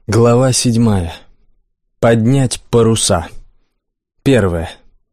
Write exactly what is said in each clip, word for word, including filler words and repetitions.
Глава седьмая. Поднять паруса. Первое.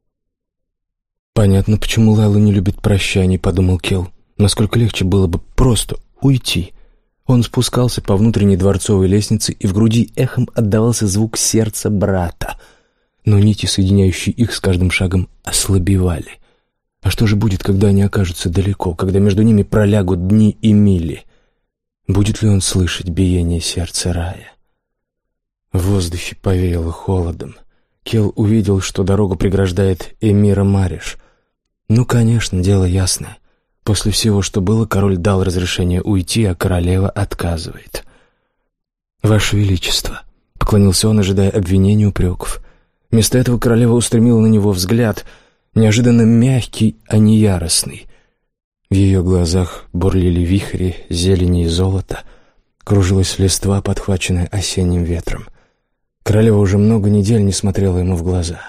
«Понятно, почему Лайла не любит прощаний», — подумал Келл. «Насколько легче было бы просто уйти». Он спускался по внутренней дворцовой лестнице, и в груди эхом отдавался звук сердца брата. Но нити, соединяющие их, с каждым шагом ослабевали. А что же будет, когда они окажутся далеко, когда между ними пролягут дни и мили? Будет ли он слышать биение сердца Рая? В воздухе повеяло холодом. Келл увидел, что дорогу преграждает Эмира Мариш. Ну, конечно, дело ясное. После всего, что было, король дал разрешение уйти, а королева отказывает. «Ваше Величество», — поклонился он, ожидая обвинений и упреков. Вместо этого королева устремила на него взгляд, неожиданно мягкий, а не яростный. В ее глазах бурлили вихри зелени и золота, кружилась листва, подхваченная осенним ветром. Королева уже много недель не смотрела ему в глаза.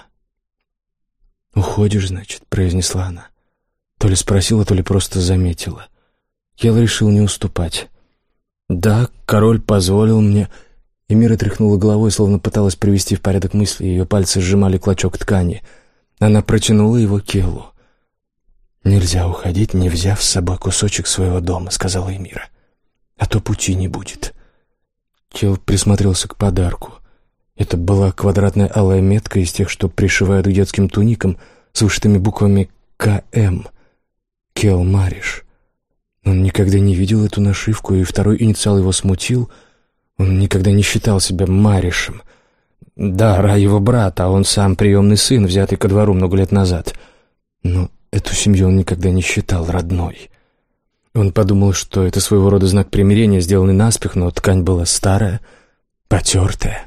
«Уходишь, значит», — произнесла она. То ли спросила, то ли просто заметила. Келл решил не уступать. «Да, король позволил мне...» Эмира тряхнула головой, словно пыталась привести в порядок мысли. Ее пальцы сжимали клочок ткани. Она протянула его Келлу. «Нельзя уходить, не взяв с собой кусочек своего дома», — сказала Эмира. «А то пути не будет». Келл присмотрелся к подарку. Это была квадратная алая метка из тех, что пришивают к детским туникам с вышитыми буквами «К М». Келл Мариш. Он никогда не видел эту нашивку, и второй инициал его смутил. Он никогда не считал себя Маришем. Да, Рай его брат, а он сам приемный сын, взятый ко двору много лет назад. Но эту семью он никогда не считал родной. Он подумал, что это своего рода знак примирения, сделанный наспех, но ткань была старая, потертая.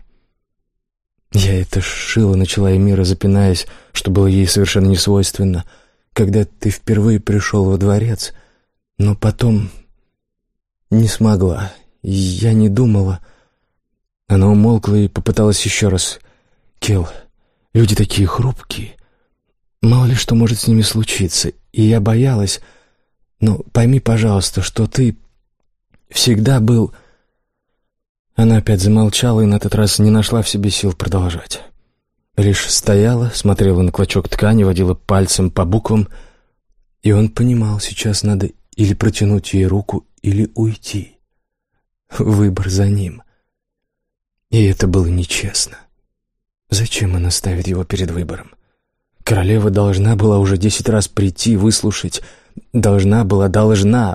«Я это сшила», — начала Эмира, запинаясь, что было ей совершенно не свойственно, «когда ты впервые пришел во дворец, но потом не смогла. Я не думала...» Она умолкла и попыталась еще раз. «Келл, люди такие хрупкие. Мало ли что может с ними случиться, и я боялась. Но пойми, пожалуйста, что ты всегда был...» Она опять замолчала и на этот раз не нашла в себе сил продолжать. Лишь стояла, смотрела на клочок ткани, водила пальцем по буквам, и он понимал, сейчас надо или протянуть ей руку, или уйти. Выбор за ним. И это было нечестно. Зачем она ставит его перед выбором? Королева должна была уже десять раз прийти, выслушать. Должна была, должна.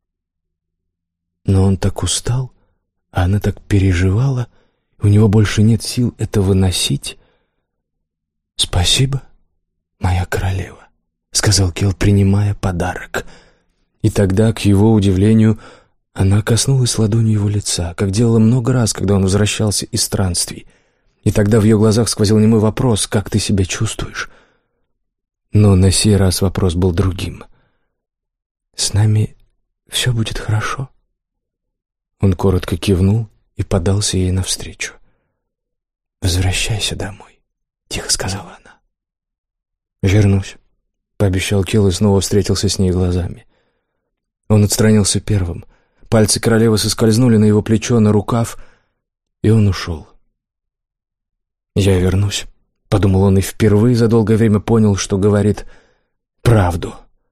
Но он так устал, а она так переживала, у него больше нет сил это выносить. «Спасибо, моя королева», — сказал Келл, принимая подарок. И тогда, к его удивлению, она коснулась ладонью его лица, как делала много раз, когда он возвращался из странствий. И тогда в ее глазах сквозил немой вопрос: «Как ты себя чувствуешь?» Но на сей раз вопрос был другим. «С нами все будет хорошо?» Он коротко кивнул и подался ей навстречу. «Возвращайся домой», — тихо сказала она. «Вернусь», — пообещал Келл и снова встретился с ней глазами. Он отстранился первым. Пальцы королевы соскользнули на его плечо, на рукав, и он ушел. «Я вернусь», — подумал он, и впервые за долгое время понял, что говорит правду.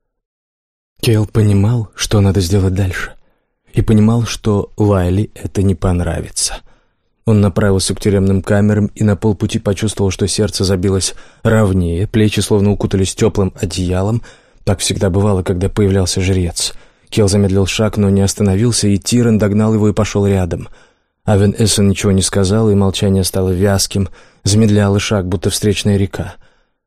Келл понимал, что надо сделать дальше, и понимал, что Лайле это не понравится. Он направился к тюремным камерам и на полпути почувствовал, что сердце забилось ровнее, плечи словно укутались теплым одеялом. Так всегда бывало, когда появлялся жрец. Келл замедлил шаг, но не остановился, и Тиран догнал его и пошел рядом. Авен Эссен ничего не сказал, и молчание стало вязким, замедляло шаг, будто встречная река.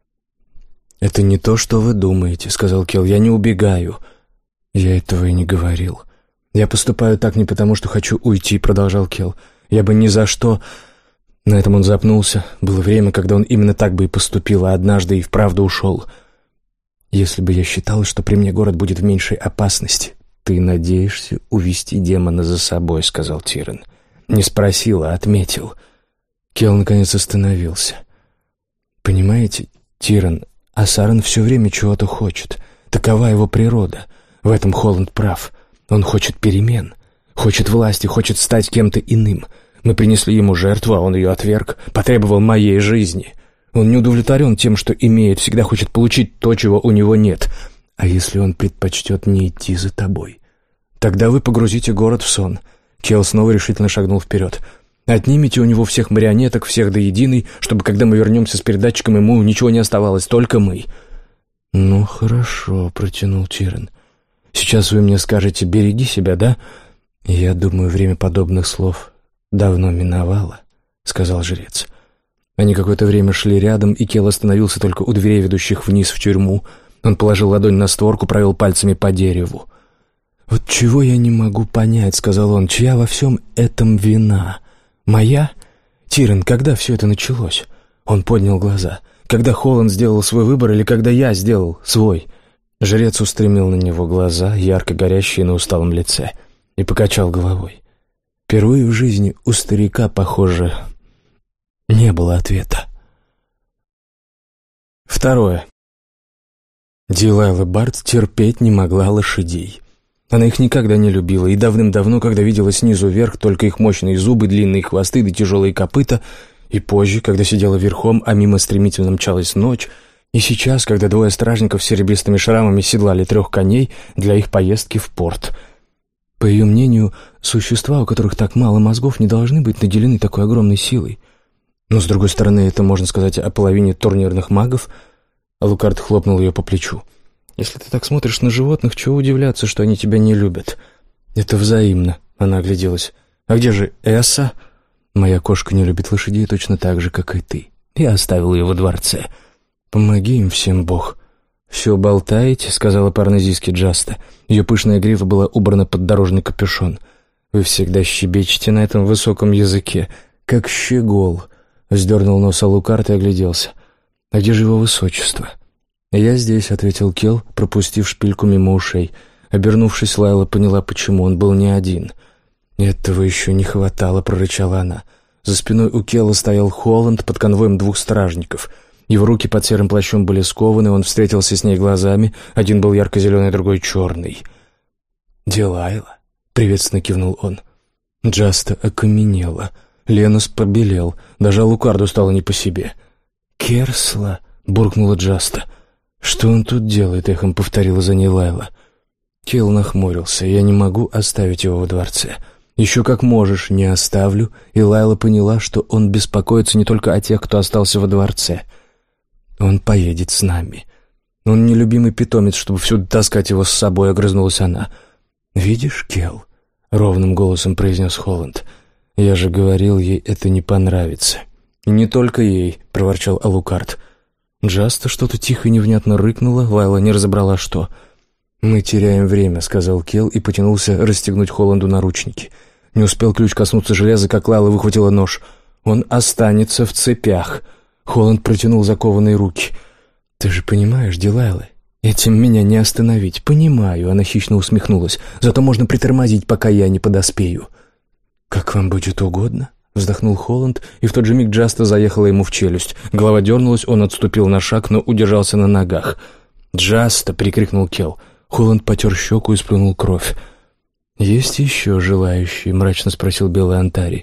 «Это не то, что вы думаете», — сказал Келл. «Я не убегаю». «Я этого и не говорил». «Я поступаю так не потому, что хочу уйти», — продолжал Келл. «Я бы ни за что...» На этом он запнулся. Было время, когда он именно так бы и поступил, а однажды и вправду ушел. «Если бы я считал, что при мне город будет в меньшей опасности...» «Ты надеешься увести демона за собой», — сказал Тиран. «Не спросил, а отметил». Келл наконец остановился. «Понимаете, Тиран, Асаран все время чего-то хочет. Такова его природа. В этом Холланд прав. Он хочет перемен, хочет власти, хочет стать кем-то иным. Мы принесли ему жертву, а он ее отверг, потребовал моей жизни. Он не удовлетворен тем, что имеет, всегда хочет получить то, чего у него нет. А если он предпочтет не идти за тобой? Тогда вы погрузите город в сон». Келл снова решительно шагнул вперед. «Отнимите у него всех марионеток, всех до единой, чтобы, когда мы вернемся с передатчиком, ему ничего не оставалось, только мы». «Ну, хорошо», — протянул Тиран. «Сейчас вы мне скажете: береги себя, да?» «Я думаю, время подобных слов давно миновало», — сказал жрец. Они какое-то время шли рядом, и Келл остановился только у дверей, ведущих вниз в тюрьму. Он положил ладонь на створку, провел пальцами по дереву. «Вот чего я не могу понять», — сказал он, — «чья во всем этом вина? Моя? Тиран, когда все это началось?» Он поднял глаза. «Когда Холланд сделал свой выбор или когда я сделал свой?» Жрец устремил на него глаза, ярко горящие на усталом лице, и покачал головой. Впервые в жизни у старика, похоже, не было ответа. Второе. Дилайла Барт терпеть не могла лошадей. Она их никогда не любила, и давным-давно, когда видела снизу вверх только их мощные зубы, длинные хвосты да тяжелые копыта, и позже, когда сидела верхом, а мимо стремительно мчалась ночь, и сейчас, когда двое стражников с серебристыми шрамами седлали трех коней для их поездки в порт. По ее мнению, существа, у которых так мало мозгов, не должны быть наделены такой огромной силой. Но, с другой стороны, это можно сказать о половине турнирных магов. Алукард хлопнул ее по плечу. «Если ты так смотришь на животных, чего удивляться, что они тебя не любят?» «Это взаимно», — она огляделась. «А где же Эсса?» «Моя кошка не любит лошадей точно так же, как и ты. Я оставил ее во дворце. Помоги им всем, Бог». «Все болтаете», — сказала парнезийски Джаста. Ее пышная грива была убрана под дорожный капюшон. «Вы всегда щебечете на этом высоком языке, как щегол», — вздернул нос Алукард и огляделся. «А где же его высочество?» «Я здесь», — ответил Келл, пропустив шпильку мимо ушей. Обернувшись, Лайла поняла, почему он был не один. «Этого еще не хватало», — прорычала она. За спиной у Келла стоял Холланд под конвоем двух стражников. Его руки под серым плащом были скованы, он встретился с ней глазами. Один был ярко-зеленый, другой черный. «Дилайла», — приветственно кивнул он. Джаста окаменела. Ленос побелел. Даже Алукарду стало не по себе. «Керсла», — буркнула Джаста. «Что он тут делает?» — эхом повторила за ней Лайла. Келл нахмурился. «Я не могу оставить его во дворце». «Еще как можешь, не оставлю». И Лайла поняла, что он беспокоится не только о тех, кто остался во дворце. «Он поедет с нами. Он нелюбимый питомец, чтобы всюду таскать его с собой», — огрызнулась она. «Видишь, Келл?» — ровным голосом произнес Холланд. «Я же говорил, ей это не понравится». «И не только ей», — проворчал Алукард. Джаста что-то тихо и невнятно рыкнула, Лайла не разобрала, что. «Мы теряем время», — сказал Келл и потянулся расстегнуть Холланду наручники. Не успел ключ коснуться железа, как Лайла выхватила нож. «Он останется в цепях». Холланд протянул закованные руки. «Ты же понимаешь, Дилайла, этим меня не остановить». «Понимаю», — она хищно усмехнулась. «Зато можно притормозить, пока я не подоспею». «Как вам будет угодно», — вздохнул Холланд, и в тот же миг Джаста заехала ему в челюсть. Голова дернулась, он отступил на шаг, но удержался на ногах. «Джаста!» — прикрикнул Келл. Холланд потер щеку и сплюнул кровь. «Есть еще желающие?» — мрачно спросил Белый Антари.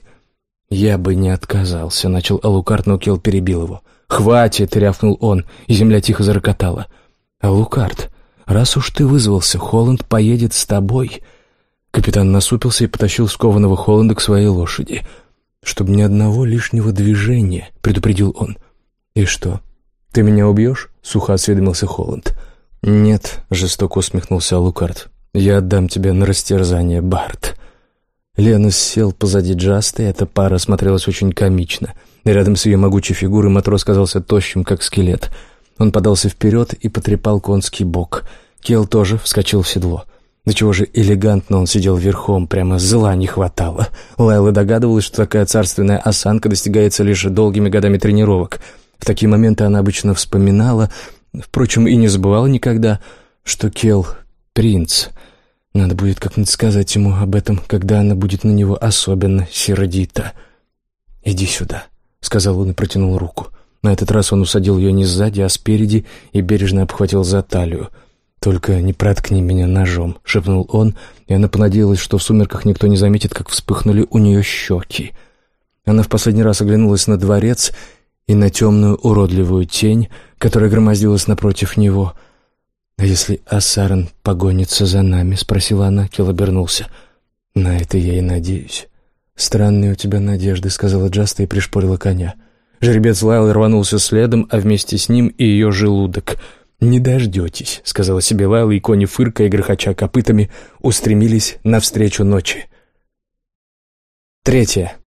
«Я бы не отказался», — начал Алукард, но Келл перебил его. «Хватит!» — рявкнул он, и земля тихо зарокотала. «Алукард, раз уж ты вызвался, Холланд поедет с тобой». Капитан насупился и потащил скованного Холланда к своей лошади. «Чтобы ни одного лишнего движения», — предупредил он. «И что, ты меня убьешь?» — сухо осведомился Холланд. «Нет», — жестоко усмехнулся Алукард. «Я отдам тебя на растерзание, Барт». Ленос сел позади Джаста, и эта пара смотрелась очень комично. Рядом с ее могучей фигурой матрос казался тощим, как скелет. Он подался вперед и потрепал конский бок. Келл тоже вскочил в седло. До чего же элегантно он сидел верхом, прямо зла не хватало. Лайла догадывалась, что такая царственная осанка достигается лишь долгими годами тренировок. В такие моменты она обычно вспоминала, впрочем, и не забывала никогда, что Келл — принц. Надо будет как-нибудь сказать ему об этом, когда она будет на него особенно сердита. «Иди сюда», — сказал он и протянул руку. На этот раз он усадил ее не сзади, а спереди и бережно обхватил за талию. «Только не проткни меня ножом», — шепнул он, и она понадеялась, что в сумерках никто не заметит, как вспыхнули у нее щеки. Она в последний раз оглянулась на дворец и на темную уродливую тень, которая громоздилась напротив него. «А если Ассарен погонится за нами?» — спросила она. Кел обернулся. «На это я и надеюсь». «Странные у тебя надежды», — сказала Джаста и пришпорила коня. Жеребец Лайлы рванулся следом, а вместе с ним и ее желудок. «Не дождетесь», — сказала себе Лайла, и кони, фыркая и грохоча копытами, устремились навстречу ночи. Третье.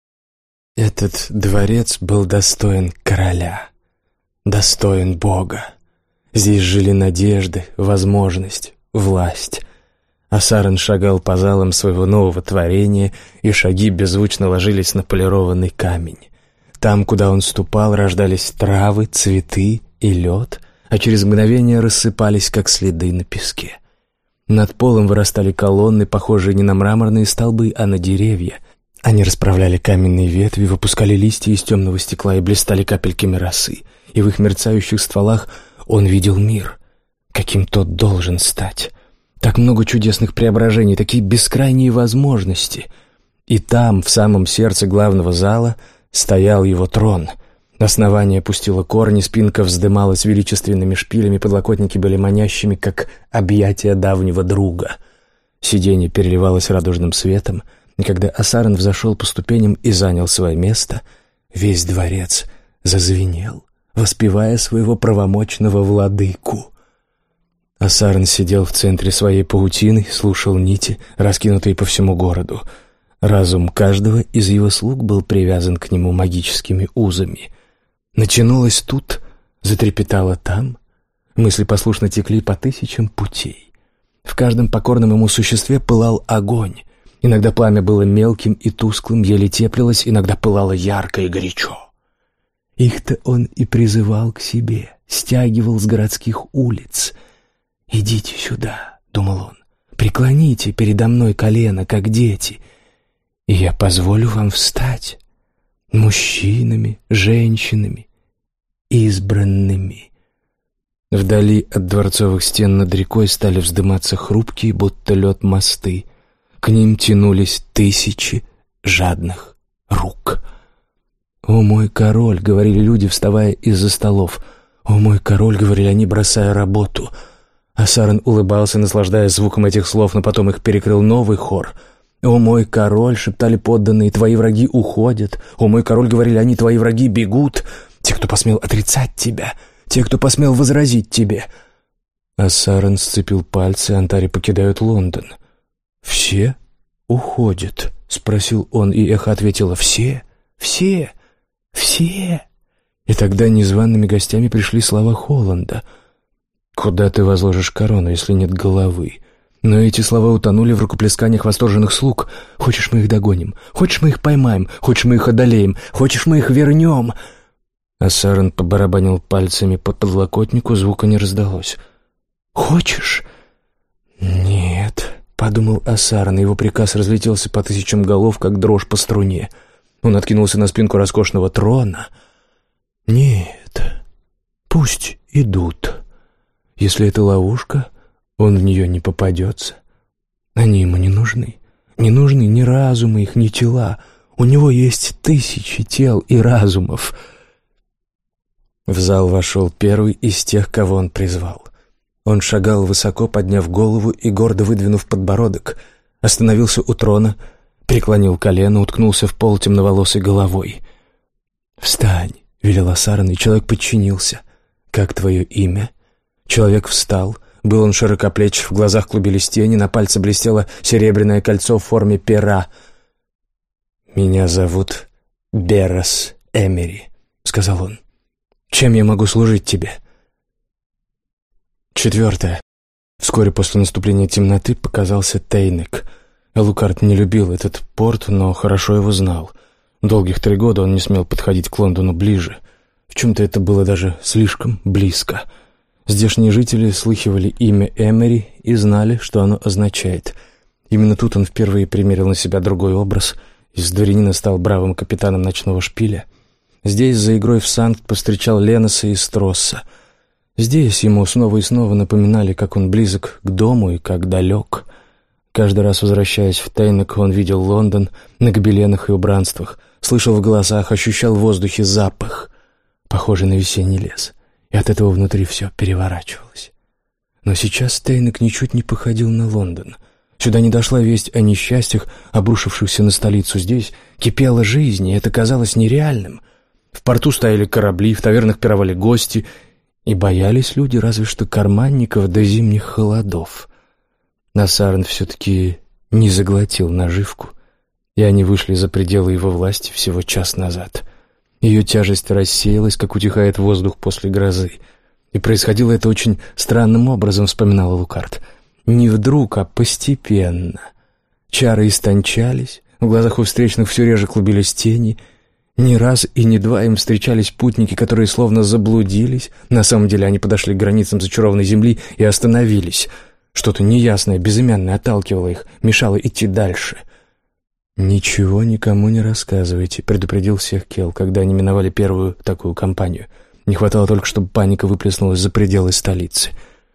Этот дворец был достоин короля, достоин Бога. Здесь жили надежды, возможность, власть. Ассарен шагал по залам своего нового творения, и шаги беззвучно ложились на полированный камень. Там, куда он ступал, рождались травы, цветы и лед, а через мгновение рассыпались, как следы на песке. Над полом вырастали колонны, похожие не на мраморные столбы, а на деревья. Они расправляли каменные ветви, выпускали листья из темного стекла и блистали капельками росы, и в их мерцающих стволах он видел мир, каким тот должен стать. Так много чудесных преображений, такие бескрайние возможности. И там, в самом сердце главного зала, стоял его трон. Основание пустило корни, спинка вздымалась величественными шпилями, подлокотники были манящими, как объятия давнего друга. Сиденье переливалось радужным светом, и когда Ассарен взошел по ступеням и занял свое место, весь дворец зазвенел, воспевая своего правомочного владыку. Ассарен сидел в центре своей паутины, слушал нити, раскинутые по всему городу. Разум каждого из его слуг был привязан к нему магическими узами. Начинулось тут, затрепетало там, мысли послушно текли по тысячам путей. В каждом покорном ему существе пылал огонь. Иногда пламя было мелким и тусклым, еле теплилось, иногда пылало ярко и горячо. Их-то он и призывал к себе, стягивал с городских улиц. «Идите сюда», — думал он, — «преклоните передо мной колено, как дети, и я позволю вам встать мужчинами, женщинами, избранными». Вдали от дворцовых стен над рекой стали вздыматься хрупкие, будто лед, мосты. К ним тянулись тысячи жадных рук. «О мой король», — говорили люди, вставая из-за столов. «О мой король», — говорили они, бросая работу. Ассарен улыбался, наслаждаясь звуком этих слов, но потом их перекрыл новый хор. «О мой король», — шептали подданные, — «твои враги уходят». «О мой король», — говорили они, — «твои враги бегут». Те, кто посмел отрицать тебя, те, кто посмел возразить тебе. Ассарен сцепил пальцы, антари покидают Лондон. «Все уходят?» — спросил он, и эхо ответило: «Все, все, все». И тогда незваными гостями пришли слова Холланда. «Куда ты возложишь корону, если нет головы?» Но эти слова утонули в рукоплесканиях восторженных слуг. «Хочешь, мы их догоним? Хочешь, мы их поймаем? Хочешь, мы их одолеем? Хочешь, мы их вернем?» Ассарен побарабанил пальцами по подлокотнику, звука не раздалось. «Хочешь?» «Нет», — подумал Ассарен, его приказ разлетелся по тысячам голов, как дрожь по струне. Он откинулся на спинку роскошного трона. «Нет, пусть идут. Если это ловушка, он в нее не попадется. Они ему не нужны. Не нужны ни разумы их, ни тела. У него есть тысячи тел и разумов». В зал вошел первый из тех, кого он призвал. Он шагал высоко, подняв голову и гордо выдвинув подбородок, остановился у трона, преклонил колено, уткнулся в пол темноволосой головой. «Встань», — велел Ассарен, и человек подчинился. «Как твое имя?» Человек встал. Был он широкоплеч, в глазах клубились тени, на пальце блестело серебряное кольцо в форме пера. «Меня зовут Беррос Эмери», — сказал он. «Чем я могу служить тебе?» Четвертое. Вскоре после наступления темноты показался Тейнек. Элукард не любил этот порт, но хорошо его знал. Долгих три года он не смел подходить к Лондону ближе. В чем-то это было даже слишком близко. Здешние жители слыхивали имя Эмери и знали, что оно означает. Именно тут он впервые примерил на себя другой образ. Из дворянина стал бравым капитаном ночного шпиля. Здесь за игрой в санкт повстречал Леноса и Стросса. Здесь ему снова и снова напоминали, как он близок к дому и как далек. Каждый раз, возвращаясь в Тейнек, он видел Лондон на гобеленах и убранствах, слышал в голосах, ощущал в воздухе запах, похожий на весенний лес, и от этого внутри все переворачивалось. Но сейчас Стейнек ничуть не походил на Лондон. Сюда не дошла весть о несчастьях, обрушившихся на столицу. Здесь кипела жизнь, и это казалось нереальным. В порту стояли корабли, в тавернах пировали гости, и боялись люди разве что карманников до зимних холодов. Насарн все-таки не заглотил наживку, и они вышли за пределы его власти всего час назад. Ее тяжесть рассеялась, как утихает воздух после грозы. И происходило это очень странным образом, вспоминал Лукард. Не вдруг, а постепенно. Чары истончались, в глазах у встречных все реже клубились тени. Не раз и не два им встречались путники, которые словно заблудились. На самом деле они подошли к границам зачарованной земли и остановились. Что-то неясное, безымянное отталкивало их, мешало идти дальше. «Ничего никому не рассказывайте», — предупредил всех Кел, когда они миновали первую такую компанию. Не хватало только, чтобы паника выплеснулась за пределы столицы.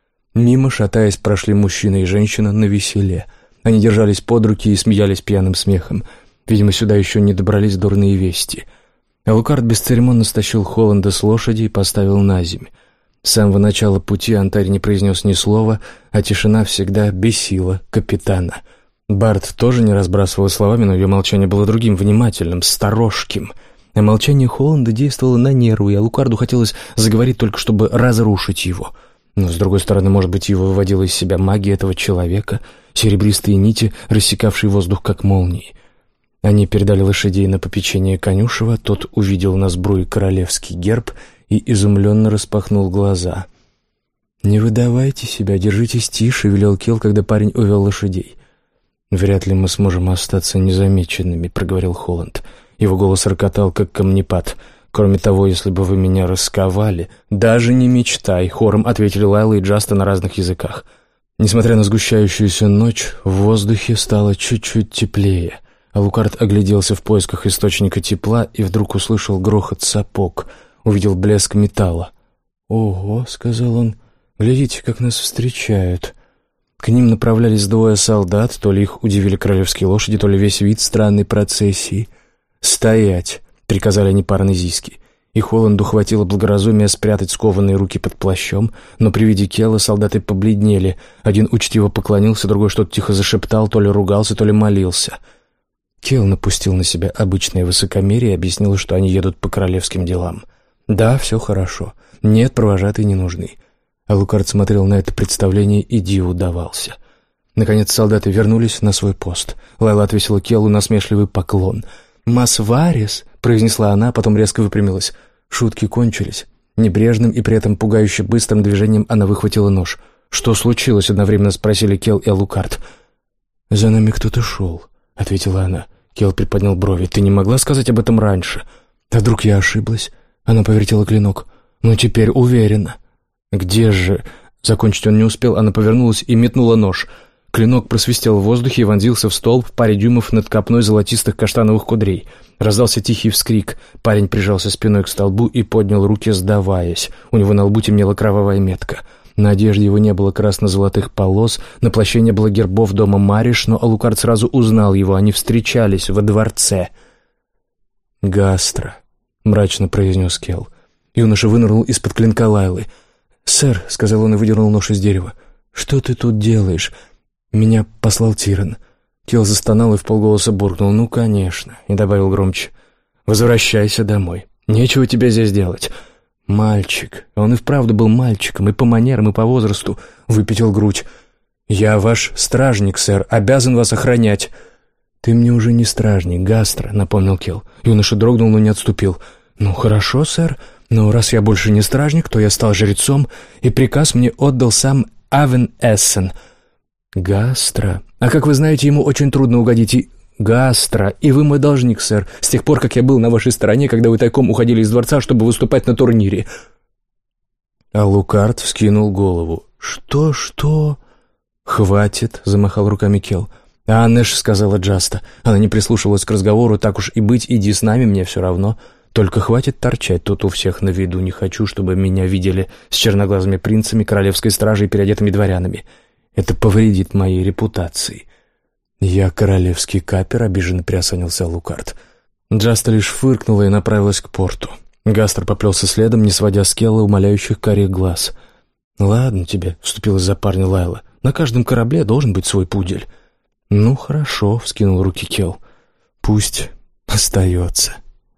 Мимо, шатаясь, прошли мужчина и женщина навеселе. Они держались под руки и смеялись пьяным смехом. Видимо, сюда еще не добрались дурные вести. Алукард бесцеремонно стащил Холланда с лошади и поставил на земь. С самого начала пути Антарь не произнес ни слова, а тишина всегда бесила капитана. Барт тоже не разбрасывал словами, но ее молчание было другим, внимательным, сторожким. А молчание Холланда действовало на нервы, и Алукарду хотелось заговорить только, чтобы разрушить его. Но, с другой стороны, может быть, его выводила из себя магия этого человека, серебристые нити, рассекавшие воздух, как молнии. Они передали лошадей на попечение конюшева, тот увидел на сбруе королевский герб и изумленно распахнул глаза. «Не выдавайте себя, держитесь тише», — велел Кел, когда парень увел лошадей. «Вряд ли мы сможем остаться незамеченными», — проговорил Холланд. Его голос рокотал, как камнепад. «Кроме того, если бы вы меня расковали...» «Даже не мечтай», — хором ответили Лайла и Джаста на разных языках. Несмотря на сгущающуюся ночь, в воздухе стало чуть-чуть теплее. Алукард огляделся в поисках источника тепла и вдруг услышал грохот сапог, увидел блеск металла. «Ого», — сказал он, — «глядите, как нас встречают». К ним направлялись двое солдат, то ли их удивили королевские лошади, то ли весь вид странной процессии. «Стоять!» — приказали они по-арнезийски. И Холланду хватило благоразумия спрятать скованные руки под плащом, но при виде Кела солдаты побледнели. Один учтиво поклонился, другой что-то тихо зашептал, то ли ругался, то ли молился. Кел напустил на себя обычное высокомерие и объяснил, что они едут по королевским делам. «Да, все хорошо. Нет, провожатые не нужны». Алукард смотрел на это представление и диву давался. Наконец солдаты вернулись на свой пост. Лайла отвесила Келу насмешливый поклон. «Масварис!» — произнесла она, потом резко выпрямилась. Шутки кончились. Небрежным и при этом пугающе быстрым движением она выхватила нож. «Что случилось?» — одновременно спросили Кел и Алукард. «За нами кто-то шел», — ответила она. Кел приподнял брови. «Ты не могла сказать об этом раньше?» «А вдруг я ошиблась?» Она повертела клинок. «Ну, теперь уверена». «Где же...» Закончить он не успел, она повернулась и метнула нож. Клинок просвистел в воздухе и вонзился в столб в паре дюймов над копной золотистых каштановых кудрей. Раздался тихий вскрик. Парень прижался спиной к столбу и поднял руки, сдаваясь. У него на лбу темнела кровавая метка. На одежде его не было красно-золотых полос, на плаще не было гербов дома Мариш, но Алукард сразу узнал его, они встречались во дворце. «Гастро», — мрачно произнес Кел. Юноша вынырнул из-под клинка Лайлы. «Сэр», — сказал он и выдернул нож из дерева, — «что ты тут делаешь? Меня послал Тиран». Кел застонал и вполголоса буркнул: «Ну, конечно», и добавил громче: «Возвращайся домой. Нечего тебе здесь делать». «Мальчик». Он и вправду был мальчиком, и по манерам, и по возрасту. Выпятил грудь. «Я ваш стражник, сэр, обязан вас охранять». «Ты мне уже не стражник, Гастро», — напомнил Кел. Юноша дрогнул, но не отступил. «Ну, хорошо, сэр. Но раз я больше не стражник, то я стал жрецом, и приказ мне отдал сам Авен Эссен». «Гастро. А как вы знаете, ему очень трудно угодить и...» «Гастро. И вы мой должник, сэр, с тех пор, как я был на вашей стороне, когда вы тайком уходили из дворца, чтобы выступать на турнире». Алукард вскинул голову. «Что, что?» «Хватит», — замахал руками Кел. «А Аннеш сказала Джаста. Она не прислушивалась к разговору. Так уж и быть, иди с нами, мне все равно. Только хватит торчать тут у всех на виду. Не хочу, чтобы меня видели с черноглазыми принцами, королевской стражей и переодетыми дворянами. Это повредит моей репутации». «Я королевский капер», — обиженно приосанился Алукард. Джаста лишь фыркнула и направилась к порту. Гастер поплелся следом, не сводя с Келла умоляющих карих глаз. «Ладно тебе», — вступилась за парня Лайла. «На каждом корабле должен быть свой пудель». «Ну, хорошо», — вскинул руки Келл. «Пусть остается».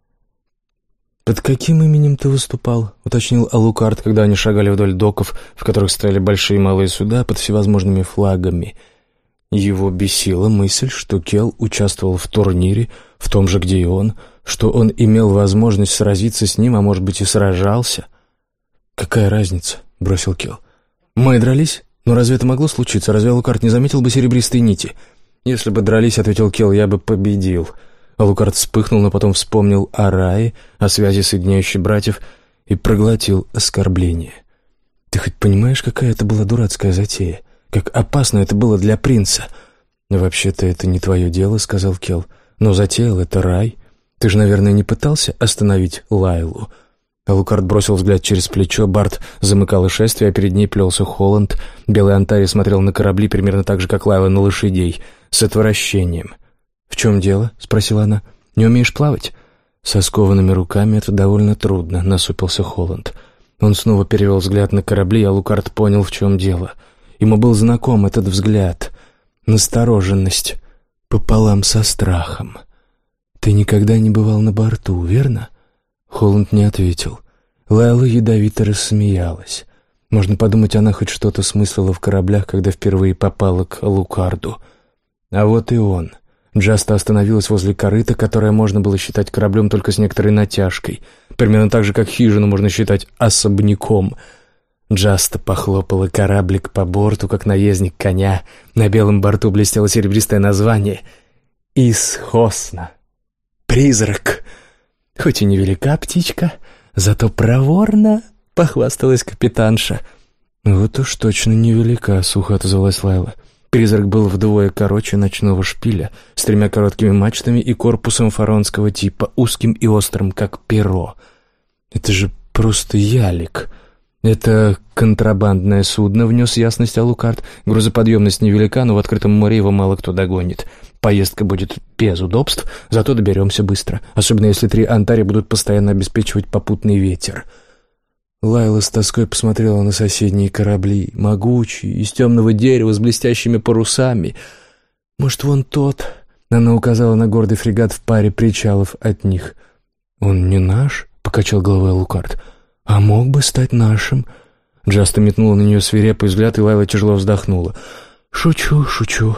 «Под каким именем ты выступал?» — уточнил Алукард, когда они шагали вдоль доков, в которых стояли большие и малые суда под всевозможными флагами. Его бесила мысль, что Келл участвовал в турнире, в том же, где и он, что он имел возможность сразиться с ним, а может быть и сражался. «Какая разница?» — бросил Келл. «Мы дрались? Но разве это могло случиться? Разве Алукард не заметил бы серебристые нити?» «Если бы дрались, — ответил Келл, — я бы победил». Алукард вспыхнул, но потом вспомнил о Рае, о связи, соединяющей братьев, и проглотил оскорбление. «Ты хоть понимаешь, какая это была дурацкая затея? Как опасно это было для принца?» «Вообще-то это не твое дело», — сказал Келл. «Но затеял это Рай. Ты же, наверное, не пытался остановить Лайлу?» Алукард бросил взгляд через плечо. Барт замыкал шествие, а перед ней плелся Холланд. Белый Антари смотрел на корабли примерно так же, как Лайла на лошадей, с отвращением. «В чем дело?» — спросила она. «Не умеешь плавать?» «Со скованными руками это довольно трудно», — насупился Холланд. Он снова перевел взгляд на корабли, и Алукард понял, в чем дело. Ему был знаком этот взгляд. Настороженность пополам со страхом. «Ты никогда не бывал на борту, верно?» Холланд не ответил. Лайла ядовито рассмеялась. Можно подумать, она хоть что-то смыслила в кораблях, когда впервые попала к Алукарду. А вот и он. Джаста остановилась возле корыта, которое можно было считать кораблем только с некоторой натяжкой. Примерно так же, как хижину можно считать особняком. Джаста похлопала кораблик по борту, как наездник коня. На белом борту блестело серебристое название «Исхосна». «Призрак». «Хоть и невелика птичка, зато проворна», — похвасталась капитанша. «Вот уж точно невелика», — сухо отозвалась Лайла. Призрак был вдвое короче ночного шпиля, с тремя короткими мачтами и корпусом фаронского типа, узким и острым, как перо. «Это же просто ялик». «Это контрабандное судно», — внес ясность Алукард. «Грузоподъемность невелика, но в открытом море его мало кто догонит. Поездка будет без удобств, зато доберемся быстро, особенно если три Антари будут постоянно обеспечивать попутный ветер». Лайла с тоской посмотрела на соседние корабли, могучие, из темного дерева, с блестящими парусами. «Может, вон тот?» — она указала на гордый фрегат в паре причалов от них. «Он не наш?» — покачал головой Алукард. «А мог бы стать нашим». Джаста метнула на нее свирепый взгляд, и Лайла тяжело вздохнула. «Шучу, шучу».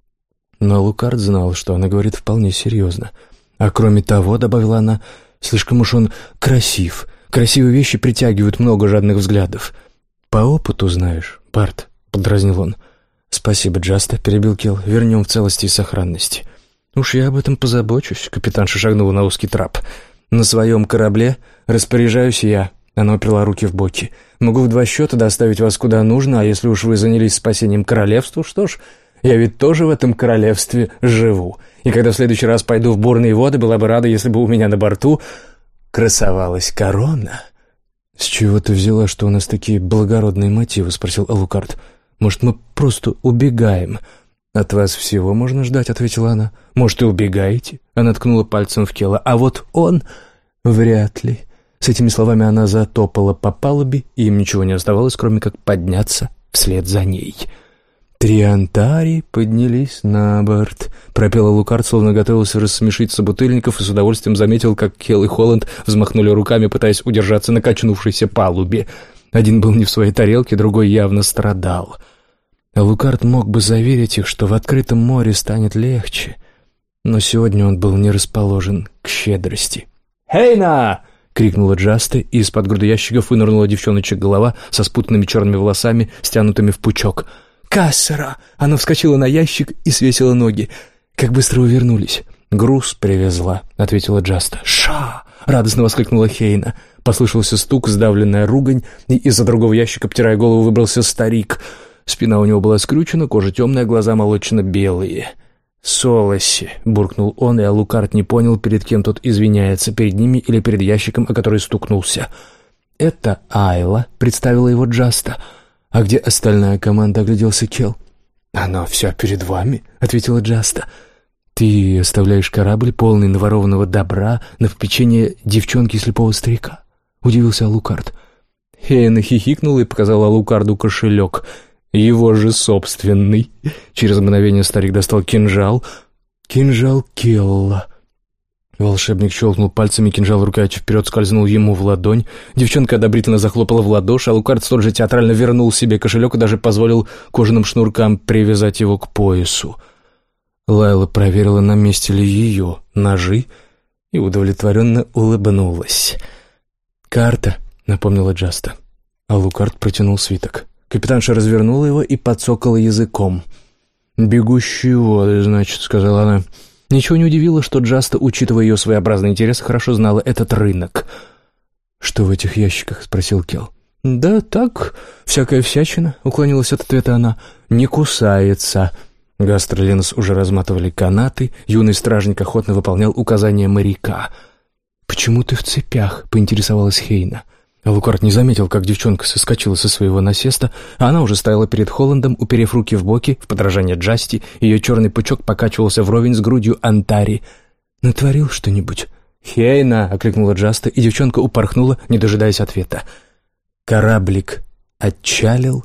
Но Алукард знал, что она говорит вполне серьезно. «А кроме того, — добавила она, — слишком уж он красив. Красивые вещи притягивают много жадных взглядов». «По опыту знаешь, Барт», — подразнил он. «Спасибо, Джаста», — перебил Келл. «Вернем в целости и сохранности». «Уж я об этом позабочусь», — капитанша шагнула на узкий трап. «На своем корабле распоряжаюсь я». Она упрела руки в боки. «Могу в два счета доставить вас куда нужно, а если уж вы занялись спасением королевства, что ж, я ведь тоже в этом королевстве живу. И когда в следующий раз пойду в бурные воды, была бы рада, если бы у меня на борту красовалась корона». «С чего ты взяла, что у нас такие благородные мотивы?» — спросил Алукард. «Может, мы просто убегаем?» «От вас всего можно ждать», — ответила она. «Может, и убегаете?» — она ткнула пальцем в Келла. «А вот он вряд ли». С этими словами она затопала по палубе, и им ничего не оставалось, кроме как подняться вслед за ней. «Три Антари поднялись на борт», — пропел Алукард, словно готовился рассмешить собутыльников, и с удовольствием заметил, как Келл и Холланд взмахнули руками, пытаясь удержаться на качнувшейся палубе. Один был не в своей тарелке, другой явно страдал. Алукард мог бы заверить их, что в открытом море станет легче, но сегодня он был не расположен к щедрости. «Хейна!» — крикнула Джаста, и из-под груды ящиков вынырнула девчоночья голова со спутанными черными волосами, стянутыми в пучок. «Кассера!» Она вскочила на ящик и свесила ноги. «Как быстро вы вернулись?» «Груз привезла», — ответила Джаста. «Ша!» — радостно воскликнула Хейна. Послышался стук, сдавленная ругань, и из-за другого ящика, обтирая голову, выбрался старик. Спина у него была скрючена, кожа темная, глаза молочно-белые. «Солоси!» — буркнул он, и Алукард не понял, перед кем тот извиняется, перед ними или перед ящиком, о который стукнулся. «Это Айла», — представила его Джаста. «А где остальная команда?» — огляделся Келл. «Она вся перед вами», — ответила Джаста. «Ты оставляешь корабль, полный наворованного добра, на попечение девчонки и слепого старика?» — удивился Алукард. Хейна хихикнула и показала Алукарду кошелек. «Его же собственный». Через мгновение старик достал кинжал. «Кинжал Келла». Волшебник щелкнул пальцами, кинжал рукоятью вперед скользнул ему в ладонь. Девчонка одобрительно захлопала в ладоши, Алукард столь же театрально вернул себе кошелек и даже позволил кожаным шнуркам привязать его к поясу. Лайла проверила, на месте ли ее ножи, и удовлетворенно улыбнулась. «Карта», — напомнила Джаста. Алукард протянул свиток. Капитанша развернула его и подсокала языком. «Бегущие воды, значит», — сказала она. Ничего не удивило, что Джаста, учитывая ее своеобразный интерес, хорошо знала этот рынок. «Что в этих ящиках?» — спросил Кел. «Да так, всякая всячина», — уклонилась от ответа она. «Не кусается». Гастр и Ленос уже разматывали канаты, юный стражник охотно выполнял указания моряка. «Почему ты в цепях?» — поинтересовалась Хейна. Алукард не заметил, как девчонка соскочила со своего насеста, а она уже стояла перед Холландом, уперев руки в боки, в подражание Джасти, ее черный пучок покачивался вровень с грудью Антари. «Натворил что-нибудь?» «Хейна!» — окликнула Джаста, и девчонка упорхнула, не дожидаясь ответа. Кораблик отчалил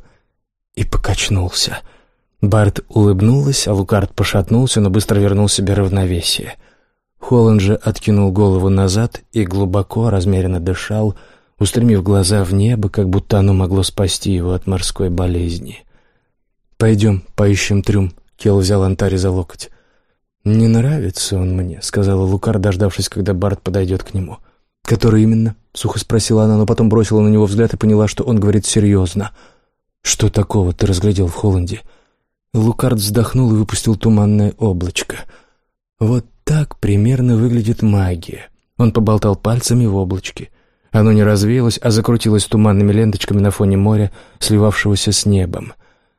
и покачнулся. Барт улыбнулась, Алукард пошатнулся, но быстро вернул себе равновесие. Холланд же откинул голову назад и глубоко, размеренно дышал, устремив глаза в небо, как будто оно могло спасти его от морской болезни. «Пойдем, поищем трюм», — Кел взял Антари за локоть. «Не нравится он мне», — сказала Лукар, дождавшись, когда Барт подойдет к нему. «Который именно?» — сухо спросила она, но потом бросила на него взгляд и поняла, что он говорит серьезно. «Что такого ты разглядел в Холланде?» Лукард вздохнул и выпустил туманное облачко. «Вот так примерно выглядит магия». Он поболтал пальцами в облачке. Оно не развеялось, а закрутилось туманными ленточками на фоне моря, сливавшегося с небом.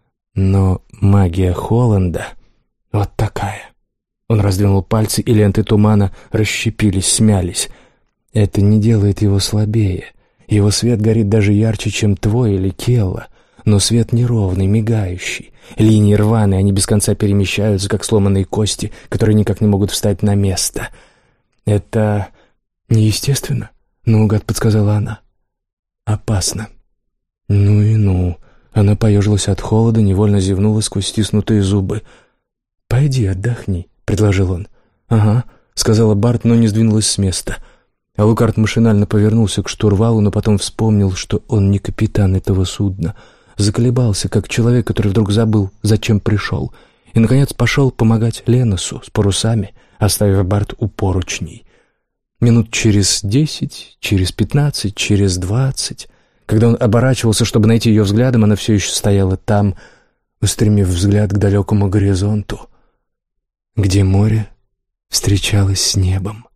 Но магия Холланда вот такая. Он раздвинул пальцы, и ленты тумана расщепились, смялись. Это не делает его слабее. Его свет горит даже ярче, чем твой или Келла. Но свет неровный, мигающий. Линии рваные, они без конца перемещаются, как сломанные кости, которые никак не могут встать на место. Это неестественно, наугад подсказала она. Опасно. Ну и ну. Она поежилась от холода, невольно зевнула сквозь стиснутые зубы. «Пойди отдохни», — предложил он. «Ага», — сказала Барт, но не сдвинулась с места. Алукард машинально повернулся к штурвалу, но потом вспомнил, что он не капитан этого судна. Заколебался, как человек, который вдруг забыл, зачем пришел, и, наконец, пошел помогать Леносу с парусами, оставив Барт у поручней. Минут через десять, через пятнадцать, через двадцать, когда он оборачивался, чтобы найти ее взглядом, она все еще стояла там, устремив взгляд к далекому горизонту, где море встречалось с небом.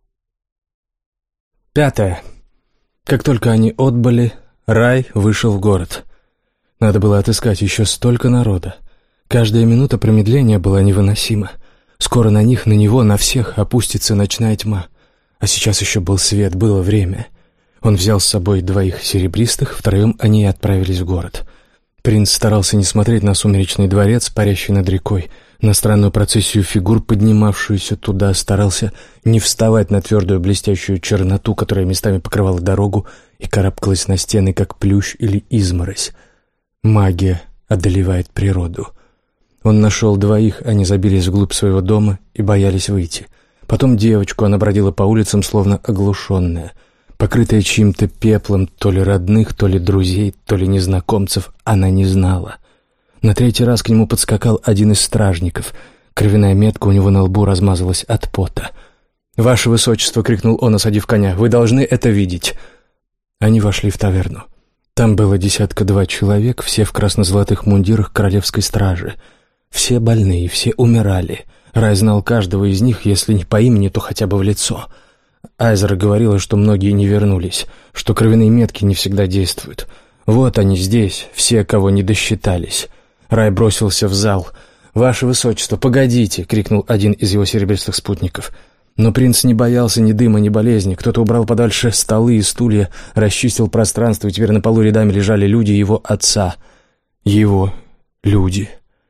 Пятое. Как только они отбыли, Рай вышел в город. Надо было отыскать еще столько народа. Каждая минута промедления была невыносима. Скоро на них, на него, на всех опустится ночная тьма. А сейчас еще был свет, было время. Он взял с собой двоих серебристых, втроем они и отправились в город. Принц старался не смотреть на сумеречный дворец, парящий над рекой, на странную процессию фигур, поднимавшуюся туда, старался не вставать на твердую блестящую черноту, которая местами покрывала дорогу и карабкалась на стены, как плющ или изморозь. Магия одолевает природу. Он нашел двоих, они забились вглубь своего дома и боялись выйти. Потом девочку, она бродила по улицам, словно оглушенная, покрытая чьим-то пеплом, то ли родных, то ли друзей, то ли незнакомцев, она не знала. На третий раз к нему подскакал один из стражников. Кровяная метка у него на лбу размазалась от пота. «Ваше высочество!» — крикнул он, осадив коня. «Вы должны это видеть!» Они вошли в таверну. Там было десятка-два человек, все в красно-золотых мундирах королевской стражи. Все больные, все умирали. Рай знал каждого из них, если не по имени, то хотя бы в лицо. Айзера говорила, что многие не вернулись, что кровяные метки не всегда действуют. Вот они здесь, все, кого не досчитались. Рай бросился в зал. «Ваше высочество, погодите!» — крикнул один из его серебристых спутников. Но принц не боялся ни дыма, ни болезни. Кто-то убрал подальше столы и стулья, расчистил пространство, и теперь на полу рядами лежали люди его отца. Его люди.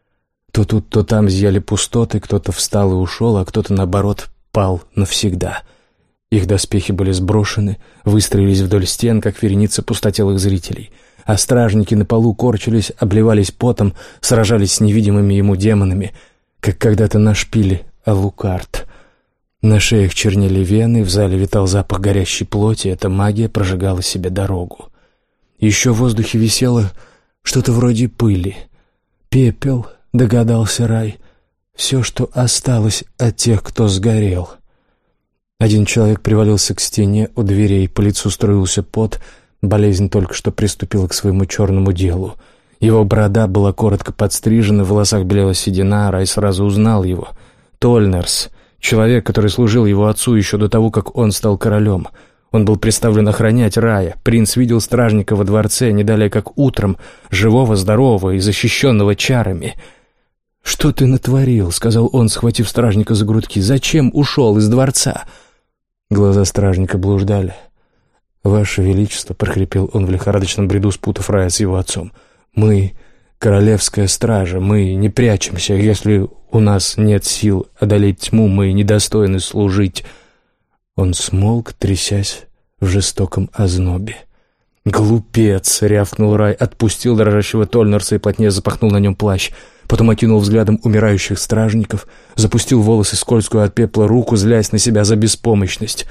То тут, то там зияли пустоты, кто-то встал и ушел, а кто-то, наоборот, пал навсегда. Их доспехи были сброшены, выстроились вдоль стен, как вереница пустотелых зрителей, а стражники на полу корчились, обливались потом, сражались с невидимыми ему демонами, как когда-то на шпиле Алукард. На шеях чернели вены, в зале витал запах горящей плоти, эта магия прожигала себе дорогу. Еще в воздухе висело что-то вроде пыли. Пепел, догадался Рай, все, что осталось от тех, кто сгорел. Один человек привалился к стене у дверей, по лицу струился пот, болезнь только что приступила к своему черному делу. Его борода была коротко подстрижена, в волосах белела седина, Рай сразу узнал его. Тольнерс, человек, который служил его отцу еще до того, как он стал королем. Он был представлен охранять Рая. Принц видел стражника во дворце, не далее как утром, живого, здорового и защищенного чарами. «Что ты натворил?» — сказал он, схватив стражника за грудки. «Зачем ушел из дворца?» Глаза стражника блуждали. «Ваше Величество», — прохрипел он в лихорадочном бреду, спутав Рая с его отцом, — «мы, королевская стража, мы не прячемся. Если у нас нет сил одолеть тьму, мы недостойны служить». Он смолк, трясясь в жестоком ознобе. «Глупец!» — рявкнул Рай, отпустил дрожащего Тольнерса и плотнее запахнул на нем плащ. Потом окинул взглядом умирающих стражников, запустил волосы скользкую от пепла руку, злясь на себя за беспомощность.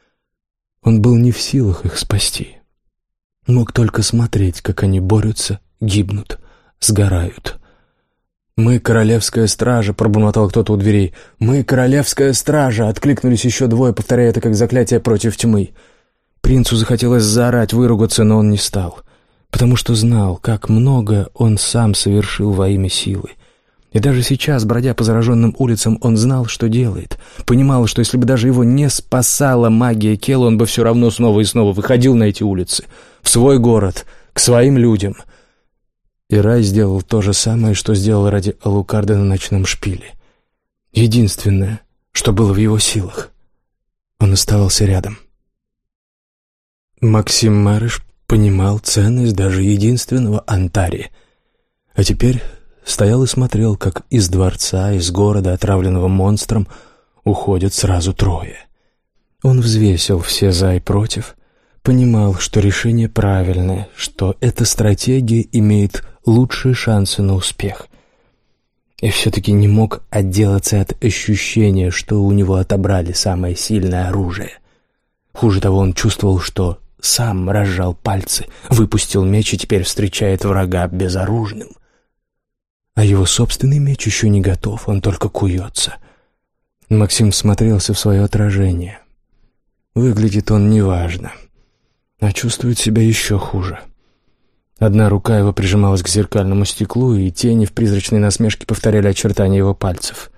Он был не в силах их спасти. Мог только смотреть, как они борются, гибнут, сгорают. «Мы королевская стража», — пробормотал кто-то у дверей. «Мы королевская стража», — откликнулись еще двое, повторяя это как заклятие против тьмы. Принцу захотелось заорать, выругаться, но он не стал, потому что знал, как много он сам совершил во имя силы. И даже сейчас, бродя по зараженным улицам, он знал, что делает. Понимал, что если бы даже его не спасала магия Кела, он бы все равно снова и снова выходил на эти улицы, в свой город, к своим людям. И Рай сделал то же самое, что сделал ради Алукарда на ночном шпиле. Единственное, что было в его силах. Он оставался рядом. Максим Марыш понимал ценность даже единственного Антари. А теперь стоял и смотрел, как из дворца, из города, отравленного монстром, уходят сразу трое. Он взвесил все «за» и «против», понимал, что решение правильное, что эта стратегия имеет лучшие шансы на успех. И все-таки не мог отделаться от ощущения, что у него отобрали самое сильное оружие. Хуже того, он чувствовал, что сам разжал пальцы, выпустил меч и теперь встречает врага безоружным. А его собственный меч еще не готов, он только куется. Максим смотрелся в свое отражение. Выглядит он неважно, а чувствует себя еще хуже. Одна рука его прижималась к зеркальному стеклу, и тени в призрачной насмешке повторяли очертания его пальцев.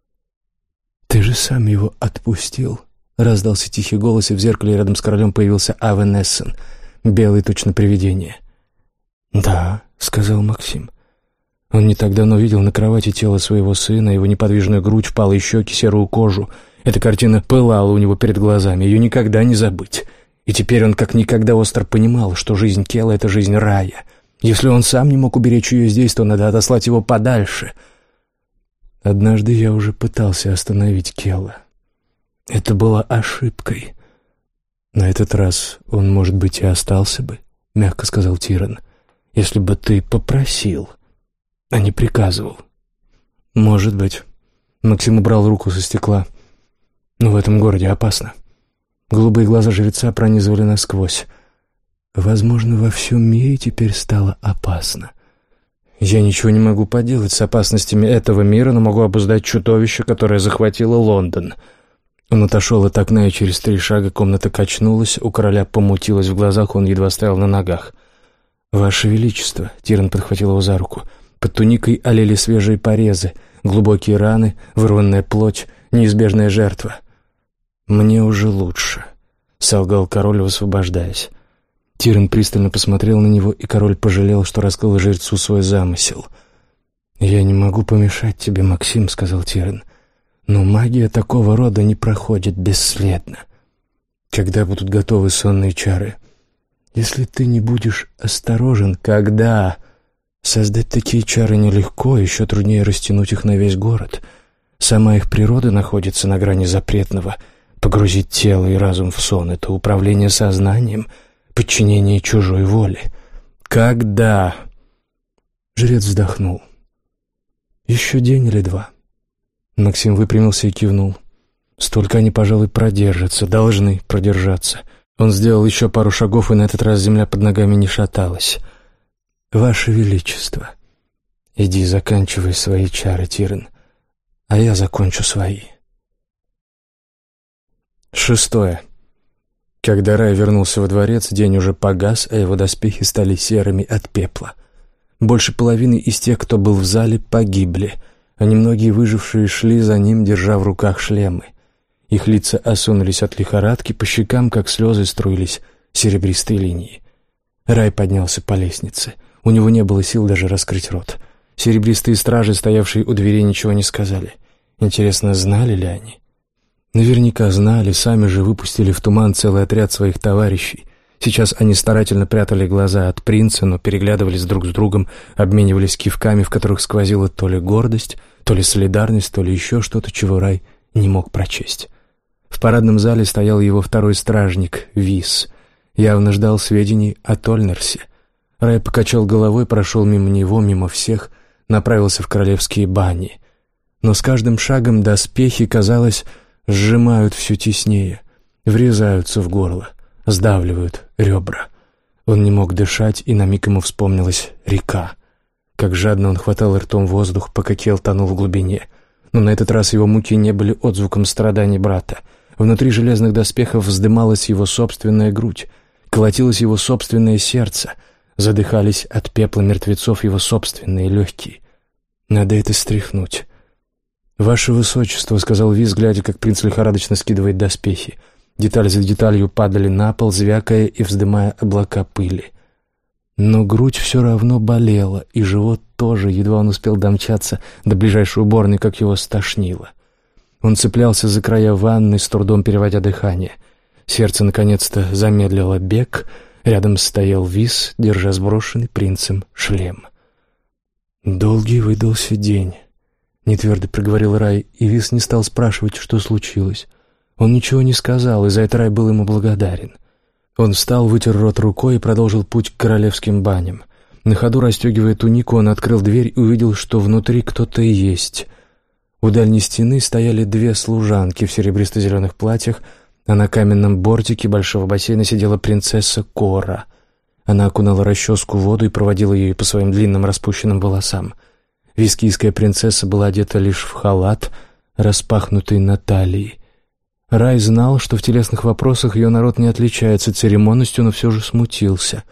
«Ты же сам его отпустил», — раздался тихий голос, и в зеркале рядом с королем появился Авен Эссен, белый точно привидение. «Да», — сказал Максим. Он не так давно видел на кровати тело своего сына, его неподвижную грудь, впалые щеки, серую кожу. Эта картина пылала у него перед глазами, ее никогда не забыть. И теперь он как никогда остро понимал, что жизнь Кела — это жизнь Рая. Если он сам не мог уберечь ее здесь, то надо отослать его подальше. Однажды я уже пытался остановить Кела. Это была ошибкой. На этот раз он, может быть, и остался бы, — мягко сказал Тиран, — если бы ты попросил, а не приказывал. Может быть. Максим убрал руку со стекла. Но в этом городе опасно. Голубые глаза жреца пронизывали насквозь. Возможно, во всем мире теперь стало опасно. Я ничего не могу поделать с опасностями этого мира, но могу обуздать чудовище, которое захватило Лондон. Он отошел от окна, и через три шага комната качнулась, у короля помутилось в глазах, он едва стоял на ногах. «Ваше Величество», — Тиран подхватил его за руку, — под туникой олели свежие порезы, глубокие раны, вырванная плоть, неизбежная жертва. «Мне уже лучше», — солгал король, высвобождаясь. Тиран пристально посмотрел на него, и король пожалел, что раскрыл жрецу свой замысел. «Я не могу помешать тебе, Максим», — сказал Тиран, — «но магия такого рода не проходит бесследно. Когда будут готовы сонные чары? Если ты не будешь осторожен, когда...» Создать такие чары нелегко, еще труднее растянуть их на весь город. Сама их природа находится на грани запретного. Погрузить тело и разум в сон — это управление сознанием, подчинение чужой воле. Когда? Жрец вздохнул. Еще день или два. Максим выпрямился и кивнул. Столько они, пожалуй, продержатся, должны продержаться. Он сделал еще пару шагов, и на этот раз земля под ногами не шаталась. «Ваше Величество, иди заканчивай свои чары, Тирен, а я закончу свои». Шестое. Когда Рай вернулся во дворец, день уже погас, а его доспехи стали серыми от пепла. Больше половины из тех, кто был в зале, погибли, а немногие выжившие шли за ним, держа в руках шлемы. Их лица осунулись от лихорадки, по щекам, как слезы, струились серебристые линии. Рай поднялся по лестнице. У него не было сил даже раскрыть рот. Серебристые стражи, стоявшие у дверей, ничего не сказали. Интересно, знали ли они? Наверняка знали, сами же выпустили в туман целый отряд своих товарищей. Сейчас они старательно прятали глаза от принца, но переглядывались друг с другом, обменивались кивками, в которых сквозила то ли гордость, то ли солидарность, то ли еще что-то, чего Рай не мог прочесть. В парадном зале стоял его второй стражник, Вис. Явно ждал сведений о Тольнерсе. Рай покачал головой, прошел мимо него, мимо всех, направился в королевские бани. Но с каждым шагом доспехи, казалось, сжимают все теснее, врезаются в горло, сдавливают ребра. Он не мог дышать, и на миг ему вспомнилась река. Как жадно он хватал ртом воздух, пока Кел тонул в глубине. Но на этот раз его муки не были отзвуком страданий брата. Внутри железных доспехов вздымалась его собственная грудь, колотилось его собственное сердце, задыхались от пепла мертвецов его собственные легкие. Надо это стряхнуть. «Ваше Высочество», — сказал Вис, глядя, как принц лихорадочно скидывает доспехи. Деталь за деталью падали на пол, звякая и вздымая облака пыли. Но грудь все равно болела, и живот тоже, едва он успел домчаться до ближайшей уборной, как его стошнило. Он цеплялся за края ванны, с трудом переводя дыхание. Сердце наконец-то замедлило бег. Рядом стоял Вис, держа сброшенный принцем шлем. «Долгий выдался день», — нетвердо проговорил Рай, и Вис не стал спрашивать, что случилось. Он ничего не сказал, и за это Рай был ему благодарен. Он встал, вытер рот рукой и продолжил путь к королевским баням. На ходу, расстегивая тунику, он открыл дверь и увидел, что внутри кто-то есть. У дальней стены стояли две служанки в серебристо-зеленых платьях, а на каменном бортике большого бассейна сидела принцесса Кора. Она окунала расческу в воду и проводила ее по своим длинным распущенным волосам. Вискийская принцесса была одета лишь в халат, распахнутый на талии. Рай знал, что в телесных вопросах ее народ не отличается церемонностью, но все же смутился.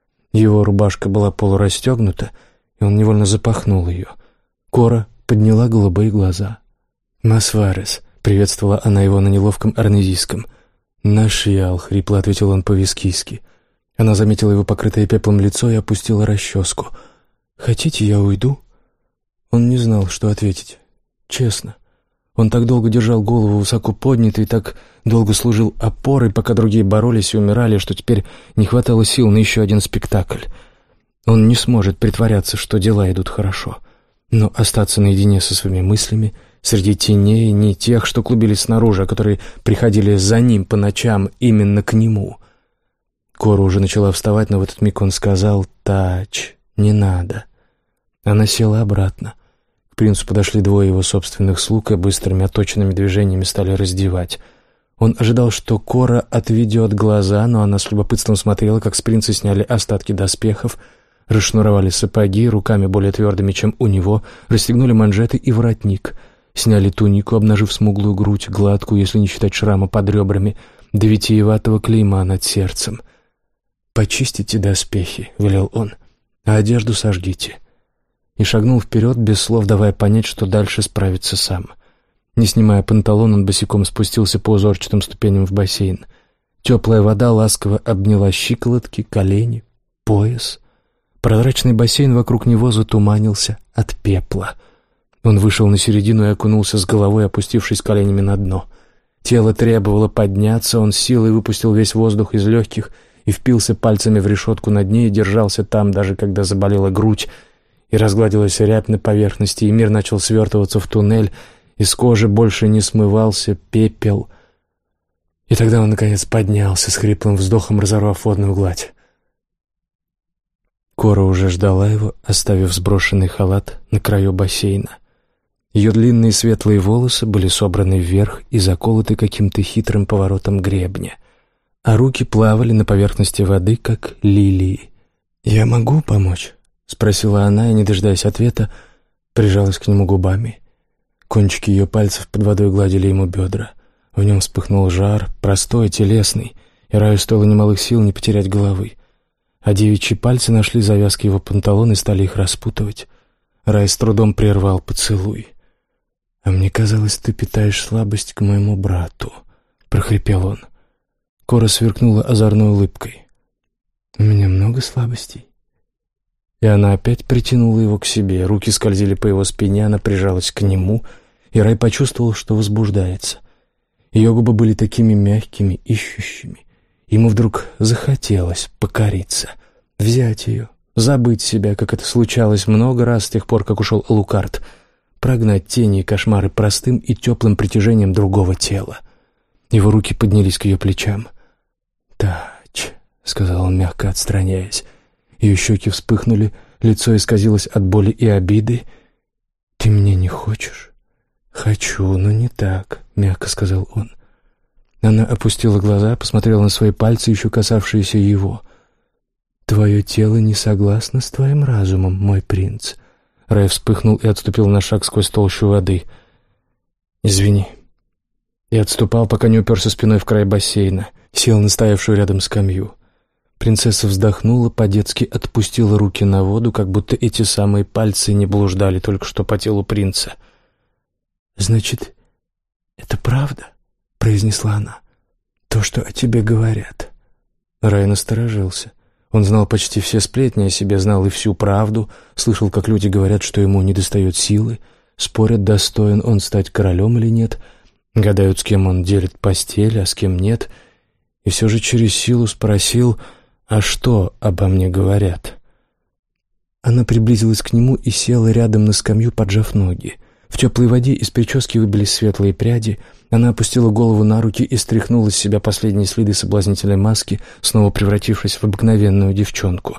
Его рубашка была полурастегнута, и он невольно запахнул ее. Кора подняла голубые глаза. «Масварес», — приветствовала она его на неловком арнезийском. «Нашьял», — хрипло ответил он по-вискийски. Она заметила его покрытое пеплом лицо и опустила расческу. «Хотите, я уйду?» Он не знал, что ответить. Честно. Он так долго держал голову высоко поднятой, так долго служил опорой, пока другие боролись и умирали, что теперь не хватало сил на еще один спектакль. Он не сможет притворяться, что дела идут хорошо. Но остаться наедине со своими мыслями, среди теней, не тех, что клубились снаружи, а которые приходили за ним по ночам, именно к нему. Кора уже начала вставать, но в этот миг он сказал: «Тач, не надо». Она села обратно. К принцу подошли двое его собственных слуг и быстрыми отточенными движениями стали раздевать. Он ожидал, что Кора отведет глаза, но она с любопытством смотрела, как с принца сняли остатки доспехов, расшнуровали сапоги руками более твердыми, чем у него, расстегнули манжеты и воротник, сняли тунику, обнажив смуглую грудь, гладкую, если не считать шрама под ребрами, до витиеватого клейма над сердцем. «Почистите доспехи», — велел он, — «а одежду сожгите». И шагнул вперед, без слов давая понять, что дальше справится сам. Не снимая панталон, он босиком спустился по узорчатым ступеням в бассейн. Теплая вода ласково обняла щиколотки, колени, пояс. Прозрачный бассейн вокруг него затуманился от пепла. Он вышел на середину и окунулся с головой, опустившись коленями на дно. Тело требовало подняться, он силой выпустил весь воздух из легких и впился пальцами в решетку на дне и держался там, даже когда заболела грудь, и разгладилась рябь на поверхности, и мир начал свертываться в туннель, из кожи больше не смывался пепел. И тогда он, наконец, поднялся с хриплым вздохом, разорвав водную гладь. Кора уже ждала его, оставив сброшенный халат на краю бассейна. Ее длинные светлые волосы были собраны вверх и заколоты каким-то хитрым поворотом гребня, а руки плавали на поверхности воды, как лилии. «Я могу помочь?» — спросила она, и, не дожидаясь ответа, прижалась к нему губами. Кончики ее пальцев под водой гладили ему бедра. В нем вспыхнул жар, простой, телесный, и Раю стоило немалых сил не потерять головы. А девичьи пальцы нашли завязки его панталон и стали их распутывать. Рай с трудом прервал поцелуй. «А мне казалось, ты питаешь слабость к моему брату», — прохрипел он. Кора сверкнула озорной улыбкой. «У меня много слабостей». И она опять притянула его к себе. Руки скользили по его спине, она прижалась к нему, и Рай почувствовал, что возбуждается. Ее губы были такими мягкими, ищущими. Ему вдруг захотелось покориться, взять ее, забыть себя, как это случалось много раз с тех пор, как ушел Алукард, прогнать тени и кошмары простым и теплым притяжением другого тела. Его руки поднялись к ее плечам. «Тач», — сказал он, мягко отстраняясь. Ее щеки вспыхнули, лицо исказилось от боли и обиды. «Ты меня не хочешь?» «Хочу, но не так», — мягко сказал он. Она опустила глаза, посмотрела на свои пальцы, еще касавшиеся его. «Твое тело не согласно с твоим разумом, мой принц». Рай вспыхнул и отступил на шаг сквозь толщу воды. «Извини». И отступал, пока не уперся спиной в край бассейна, сел на стоявшую рядом скамью. Принцесса вздохнула, по-детски отпустила руки на воду, как будто эти самые пальцы не блуждали только что по телу принца. «Значит, это правда?» — произнесла она. «То, что о тебе говорят». Рай насторожился. Он знал почти все сплетни о себе, знал и всю правду, слышал, как люди говорят, что ему недостает силы, спорят, достоин он стать королем или нет, гадают, с кем он делит постель, а с кем нет, и все же через силу спросил: «А что обо мне говорят?» Она приблизилась к нему и села рядом на скамью, поджав ноги. В теплой воде из прически выбились светлые пряди. Она опустила голову на руки и стряхнула с себя последние следы соблазнительной маски, снова превратившись в обыкновенную девчонку.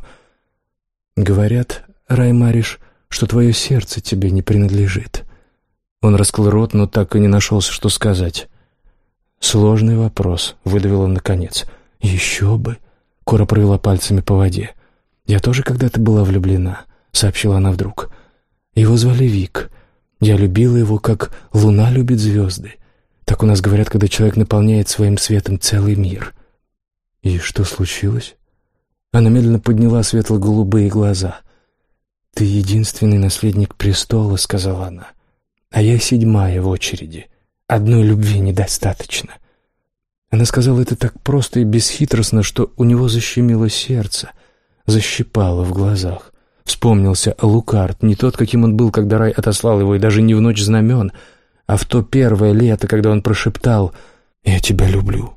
«Говорят, Раймариш, что твое сердце тебе не принадлежит». Он раскрыл рот, но так и не нашелся, что сказать. «Сложный вопрос», — выдавил он наконец. «Еще бы». Кора провела пальцами по воде. «Я тоже когда-то была влюблена», — сообщила она вдруг. «Его звали Вик. Я любила его, как луна любит звезды. Так у нас говорят, когда человек наполняет своим светом целый мир». «И что случилось?» Она медленно подняла светло-голубые глаза. «Ты единственный наследник престола», — сказала она. «А я седьмая в очереди. Одной любви недостаточно». Она сказала это так просто и бесхитростно, что у него защемило сердце, защипало в глазах. Вспомнился Алукард, не тот, каким он был, когда Рай отослал его, и даже не в ночь знамен, а в то первое лето, когда он прошептал: «Я тебя люблю».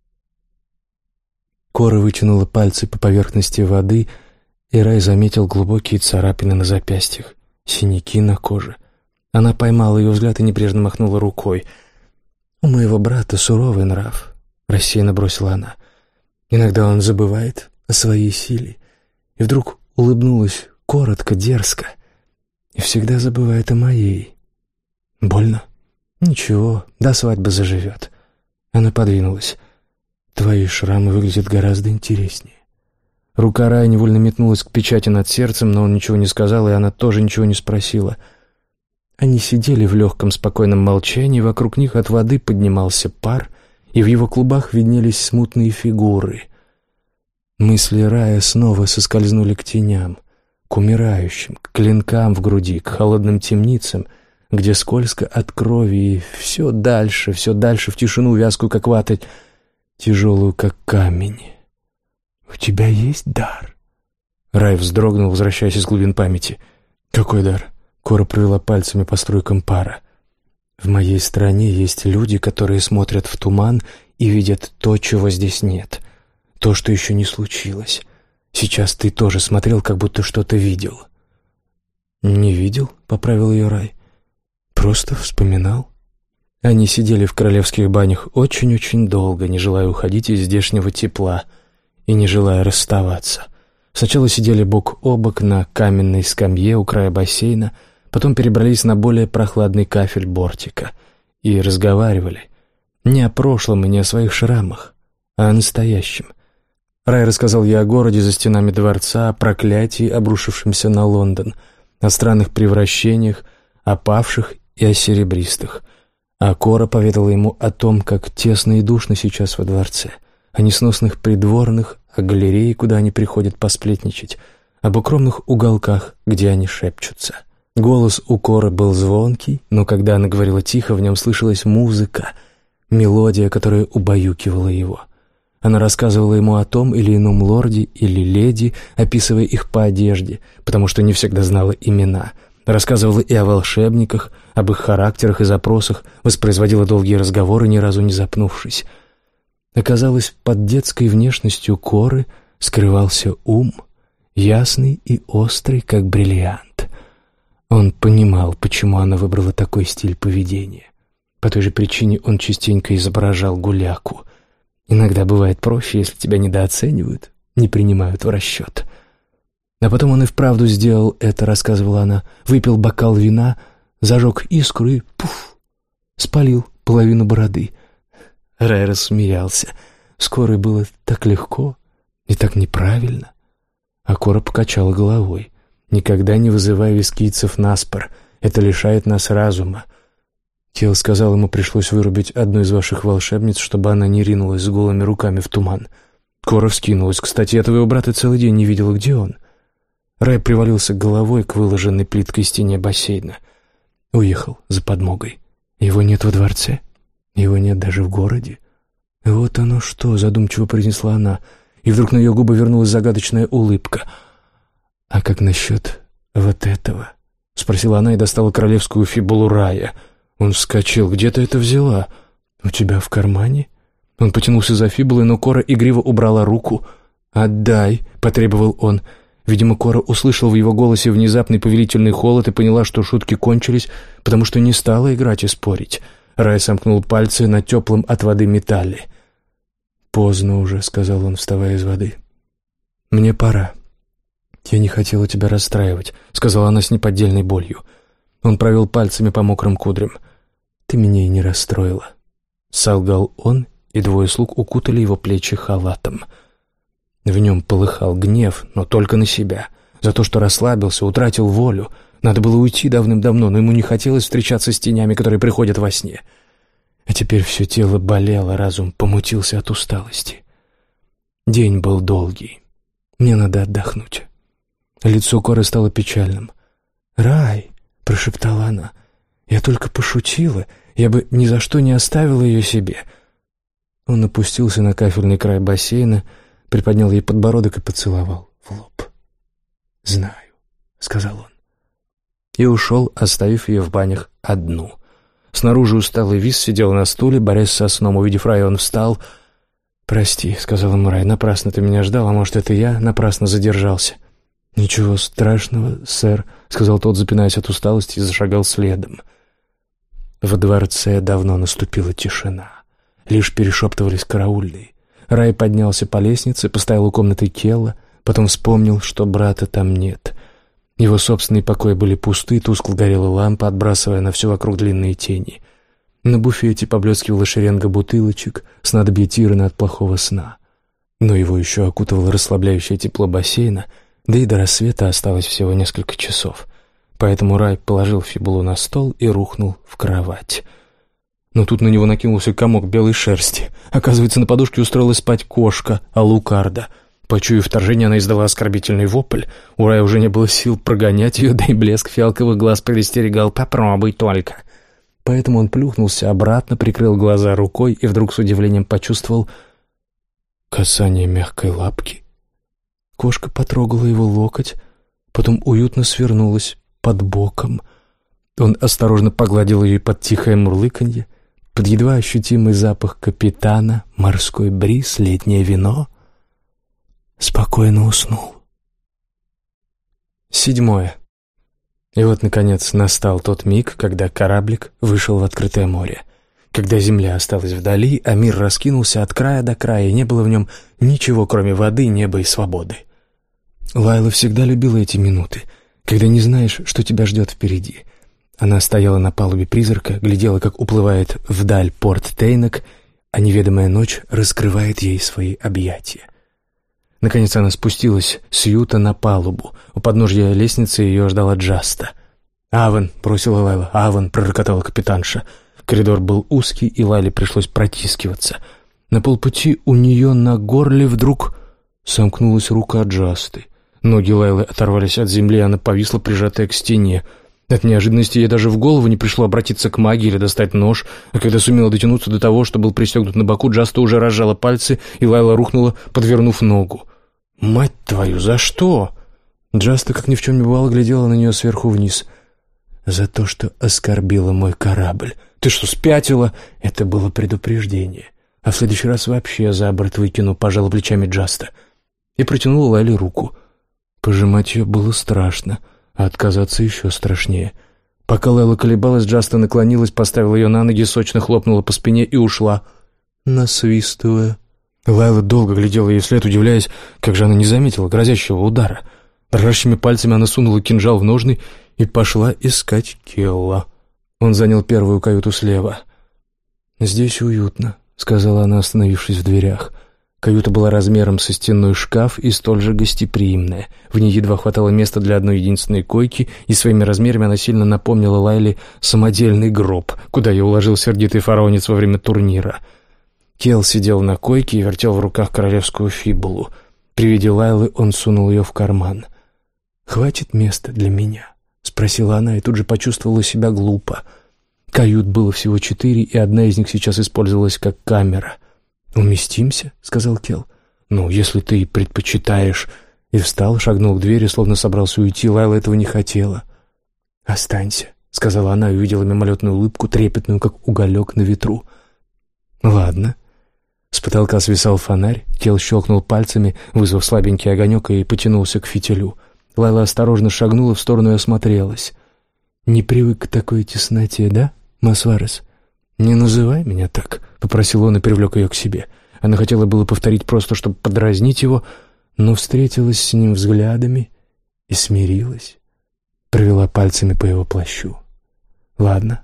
Кора вытянула пальцы по поверхности воды, и Рай заметил глубокие царапины на запястьях, синяки на коже. Она поймала ее взгляд и небрежно махнула рукой. «У моего брата суровый нрав», — рассеянно бросила она. «Иногда он забывает о своей силе». И вдруг улыбнулась коротко, дерзко. «И всегда забывает о моей». «Больно?» «Ничего, до свадьбы заживет». Она подвинулась. «Твои шрамы выглядят гораздо интереснее». Рука Рая невольно метнулась к печати над сердцем, но он ничего не сказал, и она тоже ничего не спросила. Они сидели в легком спокойном молчании, вокруг них от воды поднимался пар, и в его клубах виднелись смутные фигуры. Мысли Рая снова соскользнули к теням, к умирающим, к клинкам в груди, к холодным темницам, где скользко от крови, и все дальше, все дальше в тишину вязкую, как вата, тяжелую, как камень. «У тебя есть дар?» Рай вздрогнул, возвращаясь из глубин памяти. «Какой дар?» Кора провела пальцами по струйкам пара. «В моей стране есть люди, которые смотрят в туман и видят то, чего здесь нет, то, что еще не случилось. Сейчас ты тоже смотрел, как будто что-то видел». «Не видел», — поправил ее Рай. «Просто вспоминал». Они сидели в королевских банях очень-очень долго, не желая уходить из здешнего тепла и не желая расставаться. Сначала сидели бок о бок на каменной скамье у края бассейна, потом перебрались на более прохладный кафель бортика и разговаривали не о прошлом и не о своих шрамах, а о настоящем. Рай рассказал ей о городе за стенами дворца, о проклятии, обрушившемся на Лондон, о странных превращениях, о павших и о серебристых. А Кора поведала ему о том, как тесно и душно сейчас во дворце, о несносных придворных, о галерее, куда они приходят посплетничать, об укромных уголках, где они шепчутся. Голос у Коры был звонкий, но когда она говорила тихо, в нем слышалась музыка, мелодия, которая убаюкивала его. Она рассказывала ему о том или ином лорде или леди, описывая их по одежде, потому что не всегда знала имена. Рассказывала и о волшебниках, об их характерах и запросах, воспроизводила долгие разговоры, ни разу не запнувшись. Оказалось, под детской внешностью Коры скрывался ум, ясный и острый, как бриллиант. Он понимал, почему она выбрала такой стиль поведения. По той же причине он частенько изображал гуляку. Иногда бывает проще, если тебя недооценивают, не принимают в расчет. А потом он и вправду сделал это, рассказывала она, выпил бокал вина, зажег искру и, пуф, спалил половину бороды. Рай рассмеялся. С Корой было так легко и так неправильно. А Кора покачала головой. «Никогда не вызывай вискийцев наспор. Это лишает нас разума. Кел сказал, ему пришлось вырубить одну из ваших волшебниц, чтобы она не ринулась с голыми руками в туман». Кора вскинулась. «Кстати, я твоего брата целый день не видела. Где он?» Рай привалился головой к выложенной плиткой стене бассейна. Уехал за подмогой. Его нет во дворце. Его нет даже в городе. «Вот оно что!» — задумчиво произнесла она. И вдруг на ее губы вернулась загадочная улыбка. «А как насчет вот этого?» — спросила она и достала королевскую фибулу Рая. Он вскочил. «Где ты это взяла?» «У тебя в кармане?» Он потянулся за фибулой, но Кора игриво убрала руку. «Отдай!» — потребовал он. Видимо, Кора услышала в его голосе внезапный повелительный холод и поняла, что шутки кончились, потому что не стала играть и спорить. Рай сомкнул пальцы на теплом от воды металле. «Поздно уже», — сказал он, вставая из воды. «Мне пора». «Я не хотела тебя расстраивать», — сказала она с неподдельной болью. Он провел пальцами по мокрым кудрям. «Ты меня и не расстроила», — солгал он, и двое слуг укутали его плечи халатом. В нем полыхал гнев, но только на себя. За то, что расслабился, утратил волю. Надо было уйти давным-давно, но ему не хотелось встречаться с тенями, которые приходят во сне. А теперь все тело болело, разум помутился от усталости. День был долгий. Мне надо отдохнуть. Лицо Коры стало печальным. «Рай», — прошептала она, — «я только пошутила, я бы ни за что не оставила ее себе». Он опустился на кафельный край бассейна, приподнял ей подбородок и поцеловал в лоб. «Знаю», — сказал он. И ушел, оставив ее в банях одну. Снаружи усталый Вис сидел на стуле, борясь со сном. Увидев Рая, он встал. «Прости», — сказал ему Рай, — «напрасно ты меня ждал, а может, это я напрасно задержался». «Ничего страшного, сэр», — сказал тот, запинаясь от усталости, и зашагал следом. Во дворце давно наступила тишина. Лишь перешептывались караульные. Рай поднялся по лестнице, поставил у комнаты Келла, потом вспомнил, что брата там нет. Его собственные покои были пусты, тускло горела лампа, отбрасывая на все вокруг длинные тени. На буфете поблескивала шеренга бутылочек, снадобье Тирана от плохого сна. Но его еще окутывало расслабляющее тепло бассейна, да и до рассвета осталось всего несколько часов. Поэтому Рай положил фибулу на стол и рухнул в кровать. Но тут на него накинулся комок белой шерсти. Оказывается, на подушке устроилась спать кошка Алукарда. Почуяв вторжение, она издала оскорбительный вопль. У Рая уже не было сил прогонять ее, да и блеск фиалковых глаз предостерегал: «Попробуй только». Поэтому он плюхнулся обратно, прикрыл глаза рукой и вдруг с удивлением почувствовал касание мягкой лапки. Кошка потрогала его локоть, потом уютно свернулась под боком. Он осторожно погладил ее под тихое мурлыканье, под едва ощутимый запах капитана, морской бриз, летнее вино. Спокойно уснул. Седьмое. И вот, наконец, настал тот миг, когда кораблик вышел в открытое море. Когда земля осталась вдали, а мир раскинулся от края до края, и не было в нем ничего, кроме воды, неба и свободы. Лайла всегда любила эти минуты, когда не знаешь, что тебя ждет впереди. Она стояла на палубе призрака, глядела, как уплывает вдаль порт Тейнок, а неведомая ночь раскрывает ей свои объятия. Наконец она спустилась с юта на палубу. У подножья лестницы ее ждала Джаста. «Аван!» — бросила Лайла. «Аван!» — пророкотала капитанша. Коридор был узкий, и Лайле пришлось протискиваться. На полпути у нее на горле вдруг сомкнулась рука Джасты. Ноги Лайлы оторвались от земли, она повисла, прижатая к стене. От неожиданности ей даже в голову не пришло обратиться к магии или достать нож, а когда сумела дотянуться до того, что был пристегнут на боку, Джаста уже разжала пальцы, и Лайла рухнула, подвернув ногу. «Мать твою, за что?» Джаста, как ни в чем не бывало, глядела на нее сверху вниз. «За то, что оскорбила мой корабль. Ты что, спятила?» Это было предупреждение. «А в следующий раз вообще за борт выкину», — пожала плечами Джаста. И протянула Лайле руку. Пожимать ее было страшно, а отказаться еще страшнее. Пока Лайла колебалась, Джаста наклонилась, поставила ее на ноги, сочно хлопнула по спине и ушла, насвистывая. Лайла долго глядела ей вслед, удивляясь, как же она не заметила грозящего удара. Дрожащими пальцами она сунула кинжал в ножны и пошла искать Келла. Он занял первую каюту слева. «Здесь уютно», — сказала она, остановившись в дверях. Каюта была размером со стенной шкаф и столь же гостеприимная. В ней едва хватало места для одной единственной койки, и своими размерами она сильно напомнила Лайле самодельный гроб, куда ее уложил сердитый фараонец во время турнира. Келл сидел на койке и вертел в руках королевскую фибулу. При виде Лайлы он сунул ее в карман. «Хватит места для меня?» — спросила она и тут же почувствовала себя глупо. Кают было всего четыре, и одна из них сейчас использовалась как камера. «Уместимся?» — сказал Келл. «Ну, если ты предпочитаешь...» И встал, шагнул к двери, словно собрался уйти. Лайла этого не хотела. «Останься», — сказала она и увидела мимолетную улыбку, трепетную, как уголек на ветру. «Ладно». С потолка свисал фонарь. Келл щелкнул пальцами, вызвав слабенький огонек, и потянулся к фитилю. Лайла осторожно шагнула в сторону и осмотрелась. «Не привык к такой тесноте, да, Масварес?» «Не называй меня так», — попросил он и привлек ее к себе. Она хотела было повторить просто, чтобы подразнить его, но встретилась с ним взглядами и смирилась. Провела пальцами по его плащу. «Ладно».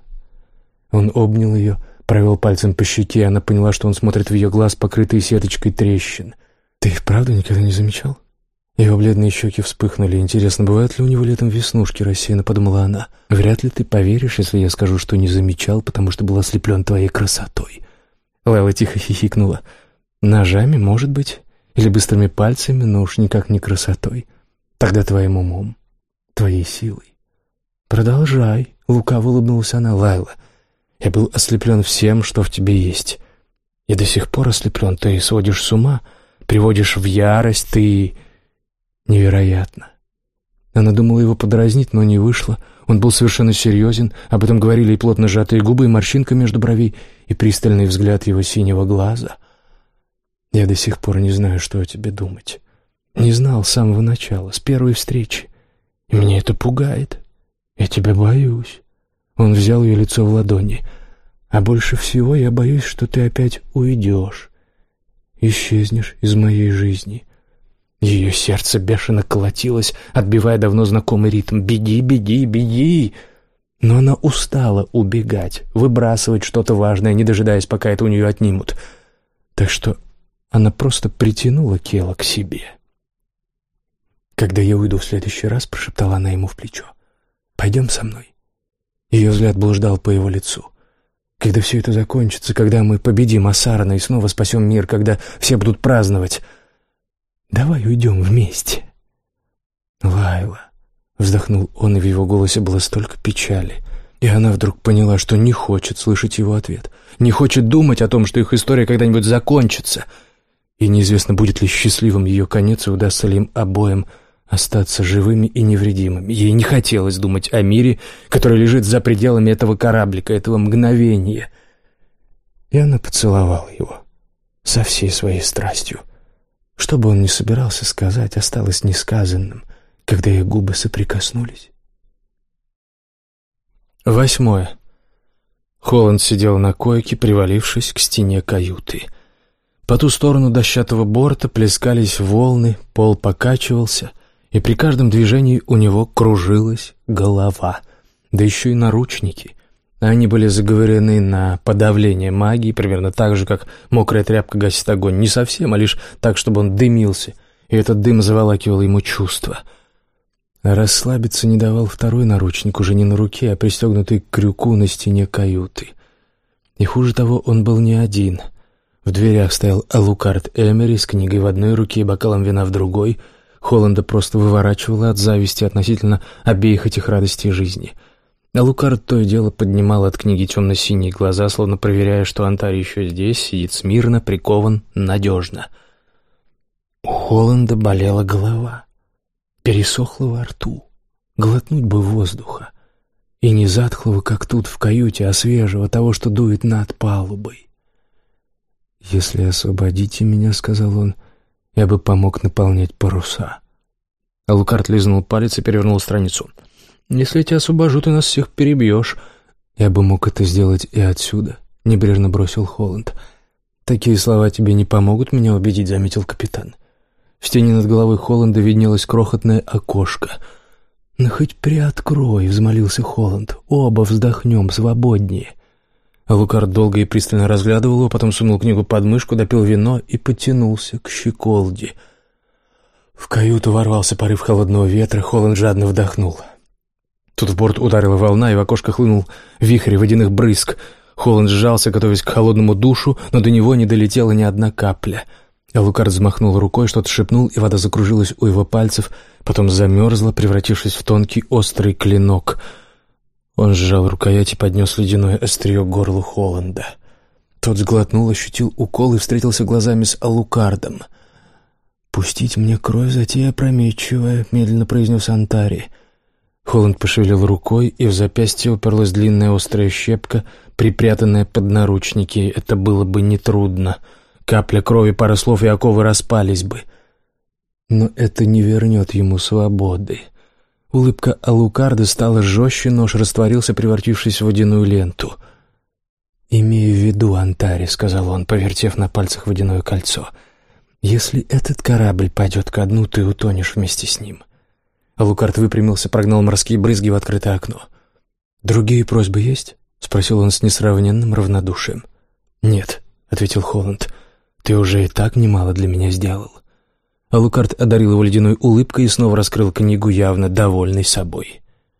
Он обнял ее, провел пальцем по щеке, и она поняла, что он смотрит в ее глаз, покрытые сеточкой трещин. «Ты и вправду никогда не замечал?» Его бледные щеки вспыхнули. «Интересно, бывают ли у него летом веснушки?» — рассеянно подумала она. «Вряд ли ты поверишь, если я скажу, что не замечал, потому что был ослеплен твоей красотой». Лайла тихо хихикнула. «Ножами, может быть, или быстрыми пальцами, но уж никак не красотой. Тогда твоим умом, твоей силой». «Продолжай», — лукаво улыбнулась она. «Лайла, я был ослеплен всем, что в тебе есть. И до сих пор ослеплен. Ты сводишь с ума, приводишь в ярость, ты...» Невероятно. Она думала его подразнить, но не вышло. Он был совершенно серьезен, об этом говорили и плотно сжатые губы, и морщинка между бровей, и пристальный взгляд его синего глаза. «Я до сих пор не знаю, что о тебе думать. Не знал с самого начала, с первой встречи. И меня это пугает. Я тебя боюсь». Он взял ее лицо в ладони. «А больше всего я боюсь, что ты опять уйдешь, исчезнешь из моей жизни». Ее сердце бешено колотилось, отбивая давно знакомый ритм. «Беги, беги, беги!» Но она устала убегать, выбрасывать что-то важное, не дожидаясь, пока это у нее отнимут. Так что она просто притянула Келла к себе. «Когда я уйду в следующий раз», — прошептала она ему в плечо, — «пойдем со мной». Ее взгляд блуждал по его лицу. «Когда все это закончится, когда мы победим Асарана и снова спасем мир, когда все будут праздновать, давай уйдем вместе». «Лайла», — вздохнул он, и в его голосе было столько печали. И она вдруг поняла, что не хочет слышать его ответ, не хочет думать о том, что их история когда-нибудь закончится. И неизвестно, будет ли счастливым ее конец, и удастся ли им обоим остаться живыми и невредимыми. Ей не хотелось думать о мире, который лежит за пределами этого кораблика, этого мгновения. И она поцеловала его со всей своей страстью. Что бы он ни собирался сказать, осталось несказанным, когда их губы соприкоснулись. Восьмое. Холланд сидел на койке, привалившись к стене каюты. По ту сторону дощатого борта плескались волны, пол покачивался, и при каждом движении у него кружилась голова. Да еще и наручники. Они были заговорены на подавление магии, примерно так же, как мокрая тряпка гасит огонь. Не совсем, а лишь так, чтобы он дымился, и этот дым заволакивал ему чувства. Расслабиться не давал второй наручник, уже не на руке, а пристегнутый к крюку на стене каюты. И хуже того, он был не один. В дверях стоял Алукард Эмери с книгой в одной руке и бокалом вина в другой. Холланда просто выворачивало от зависти относительно обеих этих радостей жизни. Алукард то и дело поднимал от книги темно-синие глаза, словно проверяя, что Антари еще здесь, сидит смирно, прикован, надежно. У Холланда болела голова. Пересохло во рту, глотнуть бы воздуха, и не затхлого, как тут в каюте, а свежего, того, что дует над палубой. «Если освободите меня, — сказал он, — я бы помог наполнять паруса». Алукард лизнул палец и перевернул страницу. «Если я тебя освобожу, ты нас всех перебьешь». «Я бы мог это сделать и отсюда», — небрежно бросил Холланд. «Такие слова тебе не помогут меня убедить», — заметил капитан. В стене над головой Холланда виднелось крохотное окошко. «Ну хоть приоткрой», — взмолился Холланд. «Оба вздохнем свободнее». Алукард долго и пристально разглядывал его, потом сунул книгу под мышку, допил вино и потянулся к щеколде. В каюту ворвался порыв холодного ветра, Холланд жадно вдохнул. Тут в борт ударила волна, и в окошко хлынул вихрь водяных брызг. Холланд сжался, готовясь к холодному душу, но до него не долетела ни одна капля. Алукард взмахнул рукой, что-то шепнул, и вода закружилась у его пальцев, потом замерзла, превратившись в тонкий острый клинок. Он сжал рукоять и поднес ледяное острие к горлу Холланда. Тот сглотнул, ощутил укол и встретился глазами с Алукардом. «Пустить мне кровь, затея опрометчивая», — медленно произнес Антари. Холланд пошевелил рукой, и в запястье уперлась длинная острая щепка, припрятанная под наручники. Это было бы нетрудно. Капля крови, пара слов, и оковы распались бы. Но это не вернет ему свободы. Улыбка Алукарда стала жестче, нож растворился, превратившись в водяную ленту. «Имея в виду, Антари, — сказал он, повертев на пальцах водяное кольцо, — если этот корабль пойдет ко дну, ты утонешь вместе с ним». Алукард выпрямился, прогнал морские брызги в открытое окно. «Другие просьбы есть?» — спросил он с несравненным равнодушием. «Нет», — ответил Холланд. «Ты уже и так немало для меня сделал». Алукард одарил его ледяной улыбкой и снова раскрыл книгу, явно довольный собой.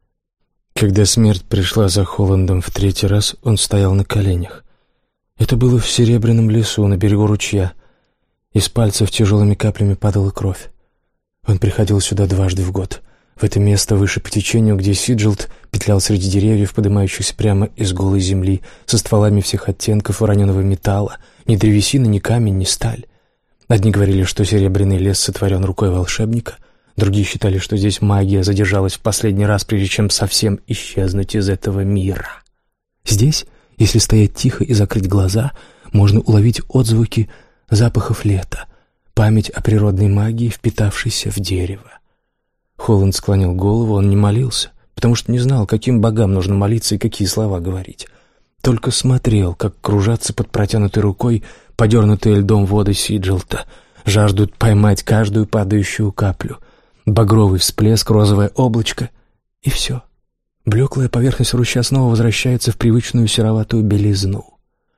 Когда смерть пришла за Холландом в третий раз, он стоял на коленях. Это было в Серебряном лесу, на берегу ручья. Из пальцев тяжелыми каплями падала кровь. Он приходил сюда дважды в год, в это место выше по течению, где Сиджилд петлял среди деревьев, поднимающихся прямо из голой земли, со стволами всех оттенков вороненого металла, ни древесина, ни камень, ни сталь. Одни говорили, что Серебряный лес сотворен рукой волшебника, другие считали, что здесь магия задержалась в последний раз, прежде чем совсем исчезнуть из этого мира. Здесь, если стоять тихо и закрыть глаза, можно уловить отзвуки запахов лета, память о природной магии, впитавшейся в дерево. Холланд склонил голову, он не молился, потому что не знал, каким богам нужно молиться и какие слова говорить. Только смотрел, как кружатся под протянутой рукой подернутые льдом воды Сиджилта, жаждут поймать каждую падающую каплю. Багровый всплеск, розовое облачко, и все. Блеклая поверхность ручья снова возвращается в привычную сероватую белизну.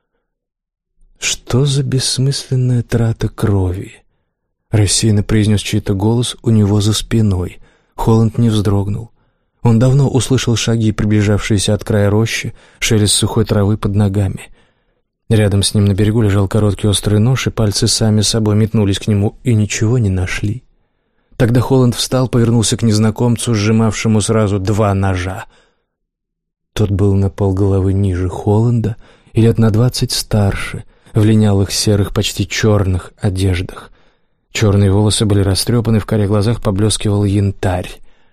«Что за бессмысленная трата крови?» — рассеянно произнес чей-то голос у него за спиной. Холланд не вздрогнул. Он давно услышал шаги, приближавшиеся от края рощи, шелест сухой травы под ногами. Рядом с ним на берегу лежал короткий острый нож, и пальцы сами собой метнулись к нему и ничего не нашли. Тогда Холланд встал, повернулся к незнакомцу, сжимавшему сразу два ножа. Тот был на полголовы ниже Холланда и лет на двадцать старше, в линялых серых, почти черных одеждах. Черные волосы были растрепаны, в карих глазах поблескивал янтарь.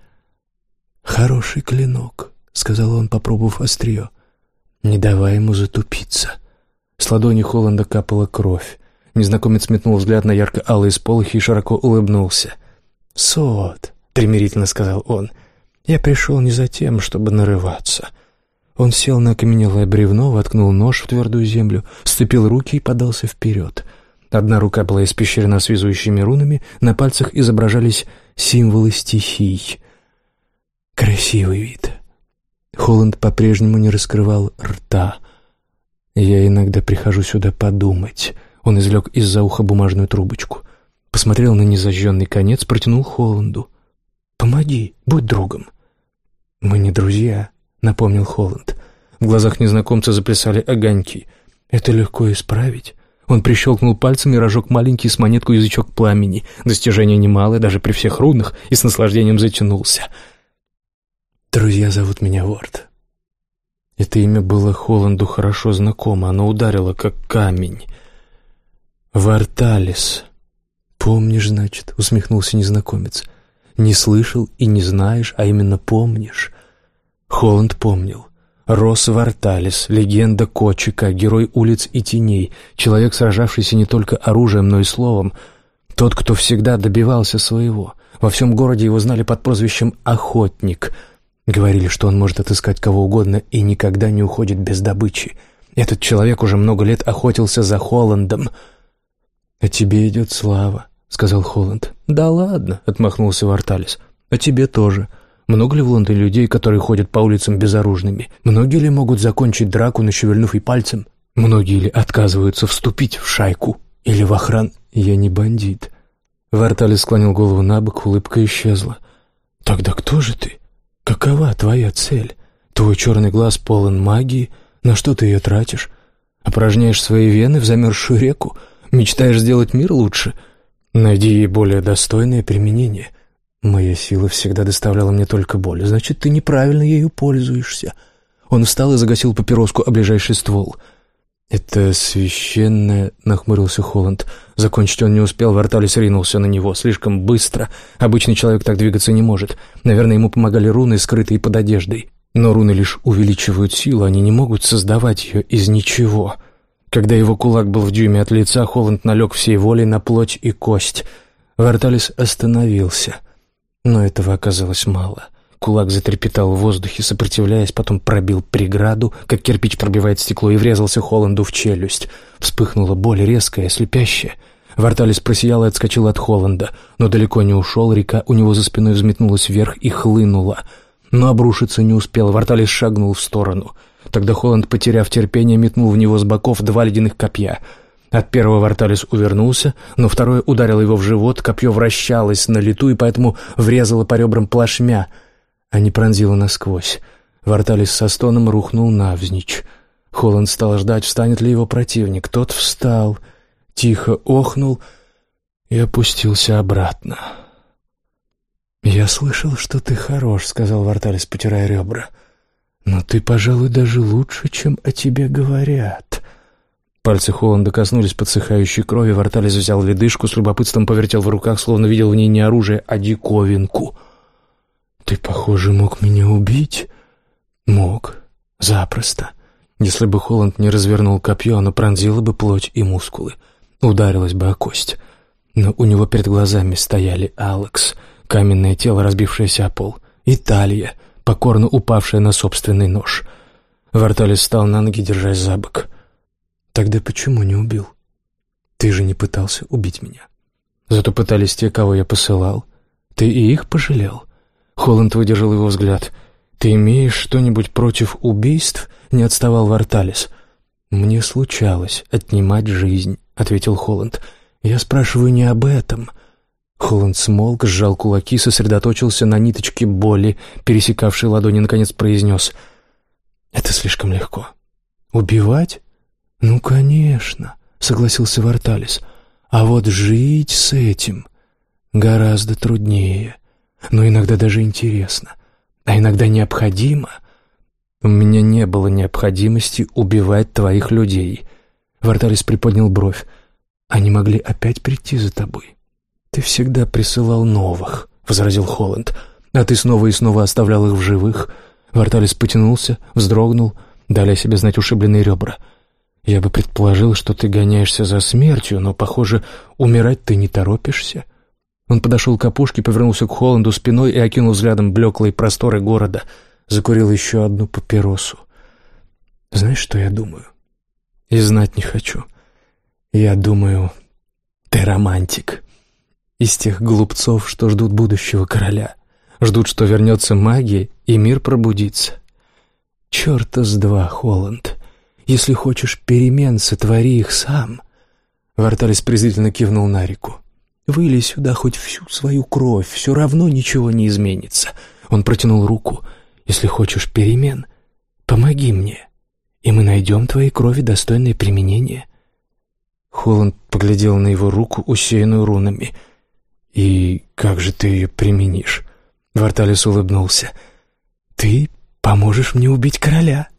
«Хороший клинок», — сказал он, попробовав острие. «Не давай ему затупиться». С ладони Холланда капала кровь. Незнакомец метнул взгляд на ярко-алые сполохи и широко улыбнулся. «Сот», — примирительно сказал он, — «я пришел не за тем, чтобы нарываться. Он сел на окаменелое бревно, воткнул нож в твердую землю, сцепил руки и подался вперед. Одна рука была испещрена связующими рунами, на пальцах изображались символы стихий. Красивый вид. Холланд по-прежнему не раскрывал рта. «Я иногда прихожу сюда подумать». Он извлек из-за уха бумажную трубочку. Посмотрел на незажженный конец, протянул Холланду. «Помоги, будь другом». «Мы не друзья», — напомнил Холланд. В глазах незнакомца заплясали огоньки. «Это легко исправить». Он прищелкнул пальцами, разжег маленький с монетку язычок пламени. Достижение немалое, даже при всех рунах, и с наслаждением затянулся. «Друзья зовут меня Ворд». Это имя было Холланду хорошо знакомо, оно ударило, как камень. «Варталис. Помнишь, значит?» — усмехнулся незнакомец. «Не слышал и не знаешь, а именно помнишь». Холланд помнил. Рос Варталис, легенда Кочика, герой улиц и теней, человек, сражавшийся не только оружием, но и словом, тот, кто всегда добивался своего. Во всем городе его знали под прозвищем «Охотник». Говорили, что он может отыскать кого угодно и никогда не уходит без добычи. Этот человек уже много лет охотился за Холландом. «А тебе идет слава», — сказал Холланд. «Да ладно», — отмахнулся Варталис. «А тебе тоже. Много ли в Лондоне людей, которые ходят по улицам безоружными? Многие ли могут закончить драку, нашевельнув и пальцем? Многие ли отказываются вступить в шайку или в охран? Я не бандит». Варталис склонил голову на бок, улыбка исчезла. «Тогда кто же ты? Какова твоя цель? Твой черный глаз полон магии. На что ты ее тратишь? Опорожняешь свои вены в замерзшую реку? Мечтаешь сделать мир лучше? Найди ей более достойное применение. Моя сила всегда доставляла мне только боль. Значит, ты неправильно ею пользуешься». Он встал и загасил папироску о ближайший ствол. «Это священное...» — нахмурился Холланд. Закончить он не успел, Варталис ринулся на него слишком быстро. Обычный человек так двигаться не может. Наверное, ему помогали руны, скрытые под одеждой. Но руны лишь увеличивают силу, они не могут создавать ее из ничего. Когда его кулак был в дюйме от лица, Холланд налег всей волей на плоть и кость. Варталис остановился. Но этого оказалось мало. Кулак затрепетал в воздухе, сопротивляясь, потом пробил преграду, как кирпич пробивает стекло, и врезался Холланду в челюсть. Вспыхнула боль, резкая, слепящая. Варталис просиял и отскочил от Холланда, но далеко не ушел, река у него за спиной взметнулась вверх и хлынула. Но обрушиться не успел, Варталис шагнул в сторону. Тогда Холланд, потеряв терпение, метнул в него с боков два ледяных копья. От первого Варталис увернулся, но второе ударило его в живот, копье вращалось на лету и поэтому врезало по ребрам плашмя, а не пронзило насквозь. Варталис со стоном рухнул навзничь. Холланд стал ждать, встанет ли его противник. Тот встал, тихо охнул и опустился обратно. «Я слышал, что ты хорош», — сказал Варталис, потирая ребра. «Но ты, пожалуй, даже лучше, чем о тебе говорят». Пальцы Холланда коснулись подсыхающей крови, Варталис взял ледышку, с любопытством повертел в руках, словно видел в ней не оружие, а диковинку. «Ты, похоже, мог меня убить?» «Мог. Запросто. Если бы Холланд не развернул копье, оно пронзило бы плоть и мускулы, ударилось бы о кость. Но у него перед глазами стояли Алекс, каменное тело, разбившееся о пол, и Талия, покорно упавшая на собственный нож». Варталис встал на ноги, держась за бок. «Тогда почему не убил? Ты же не пытался убить меня. Зато пытались те, кого я посылал. Ты и их пожалел?» Холланд выдержал его взгляд. «Ты имеешь что-нибудь против убийств?» — не отставал Варталис. «Мне случалось отнимать жизнь», — ответил Холланд. «Я спрашиваю не об этом». Холланд смолк, сжал кулаки, сосредоточился на ниточке боли, пересекавшей ладони, наконец произнес: «Это слишком легко. Убивать? Ну, конечно», — согласился Варталис. «А вот жить с этим гораздо труднее, но иногда даже интересно, а иногда необходимо. У меня не было необходимости убивать твоих людей». Варталис приподнял бровь. «Они могли опять прийти за тобой. Ты всегда присылал новых», — возразил Холланд. «А ты снова и снова оставлял их в живых». Варталис потянулся, вздрогнул, дали о себе знать ушибленные ребра. «Я бы предположил, что ты гоняешься за смертью, но, похоже, умирать ты не торопишься». Он подошел к опушке, повернулся к Холланду спиной и окинул взглядом блеклые просторы города. Закурил еще одну папиросу. Знаешь, что я думаю? И знать не хочу. Я думаю, ты романтик. Из тех глупцов, что ждут будущего короля. Ждут, что вернется магия, и мир пробудится. Чёрта с два, Холланд. Если хочешь перемен, сотвори их сам. Варталис презрительно кивнул на реку. Вылей сюда хоть всю свою кровь, все равно ничего не изменится. Он протянул руку. Если хочешь перемен, помоги мне, и мы найдем твоей крови достойное применение. Холланд поглядел на его руку, усеянную рунами. «И как же ты ее применишь?» Варталис улыбнулся. «Ты поможешь мне убить короля».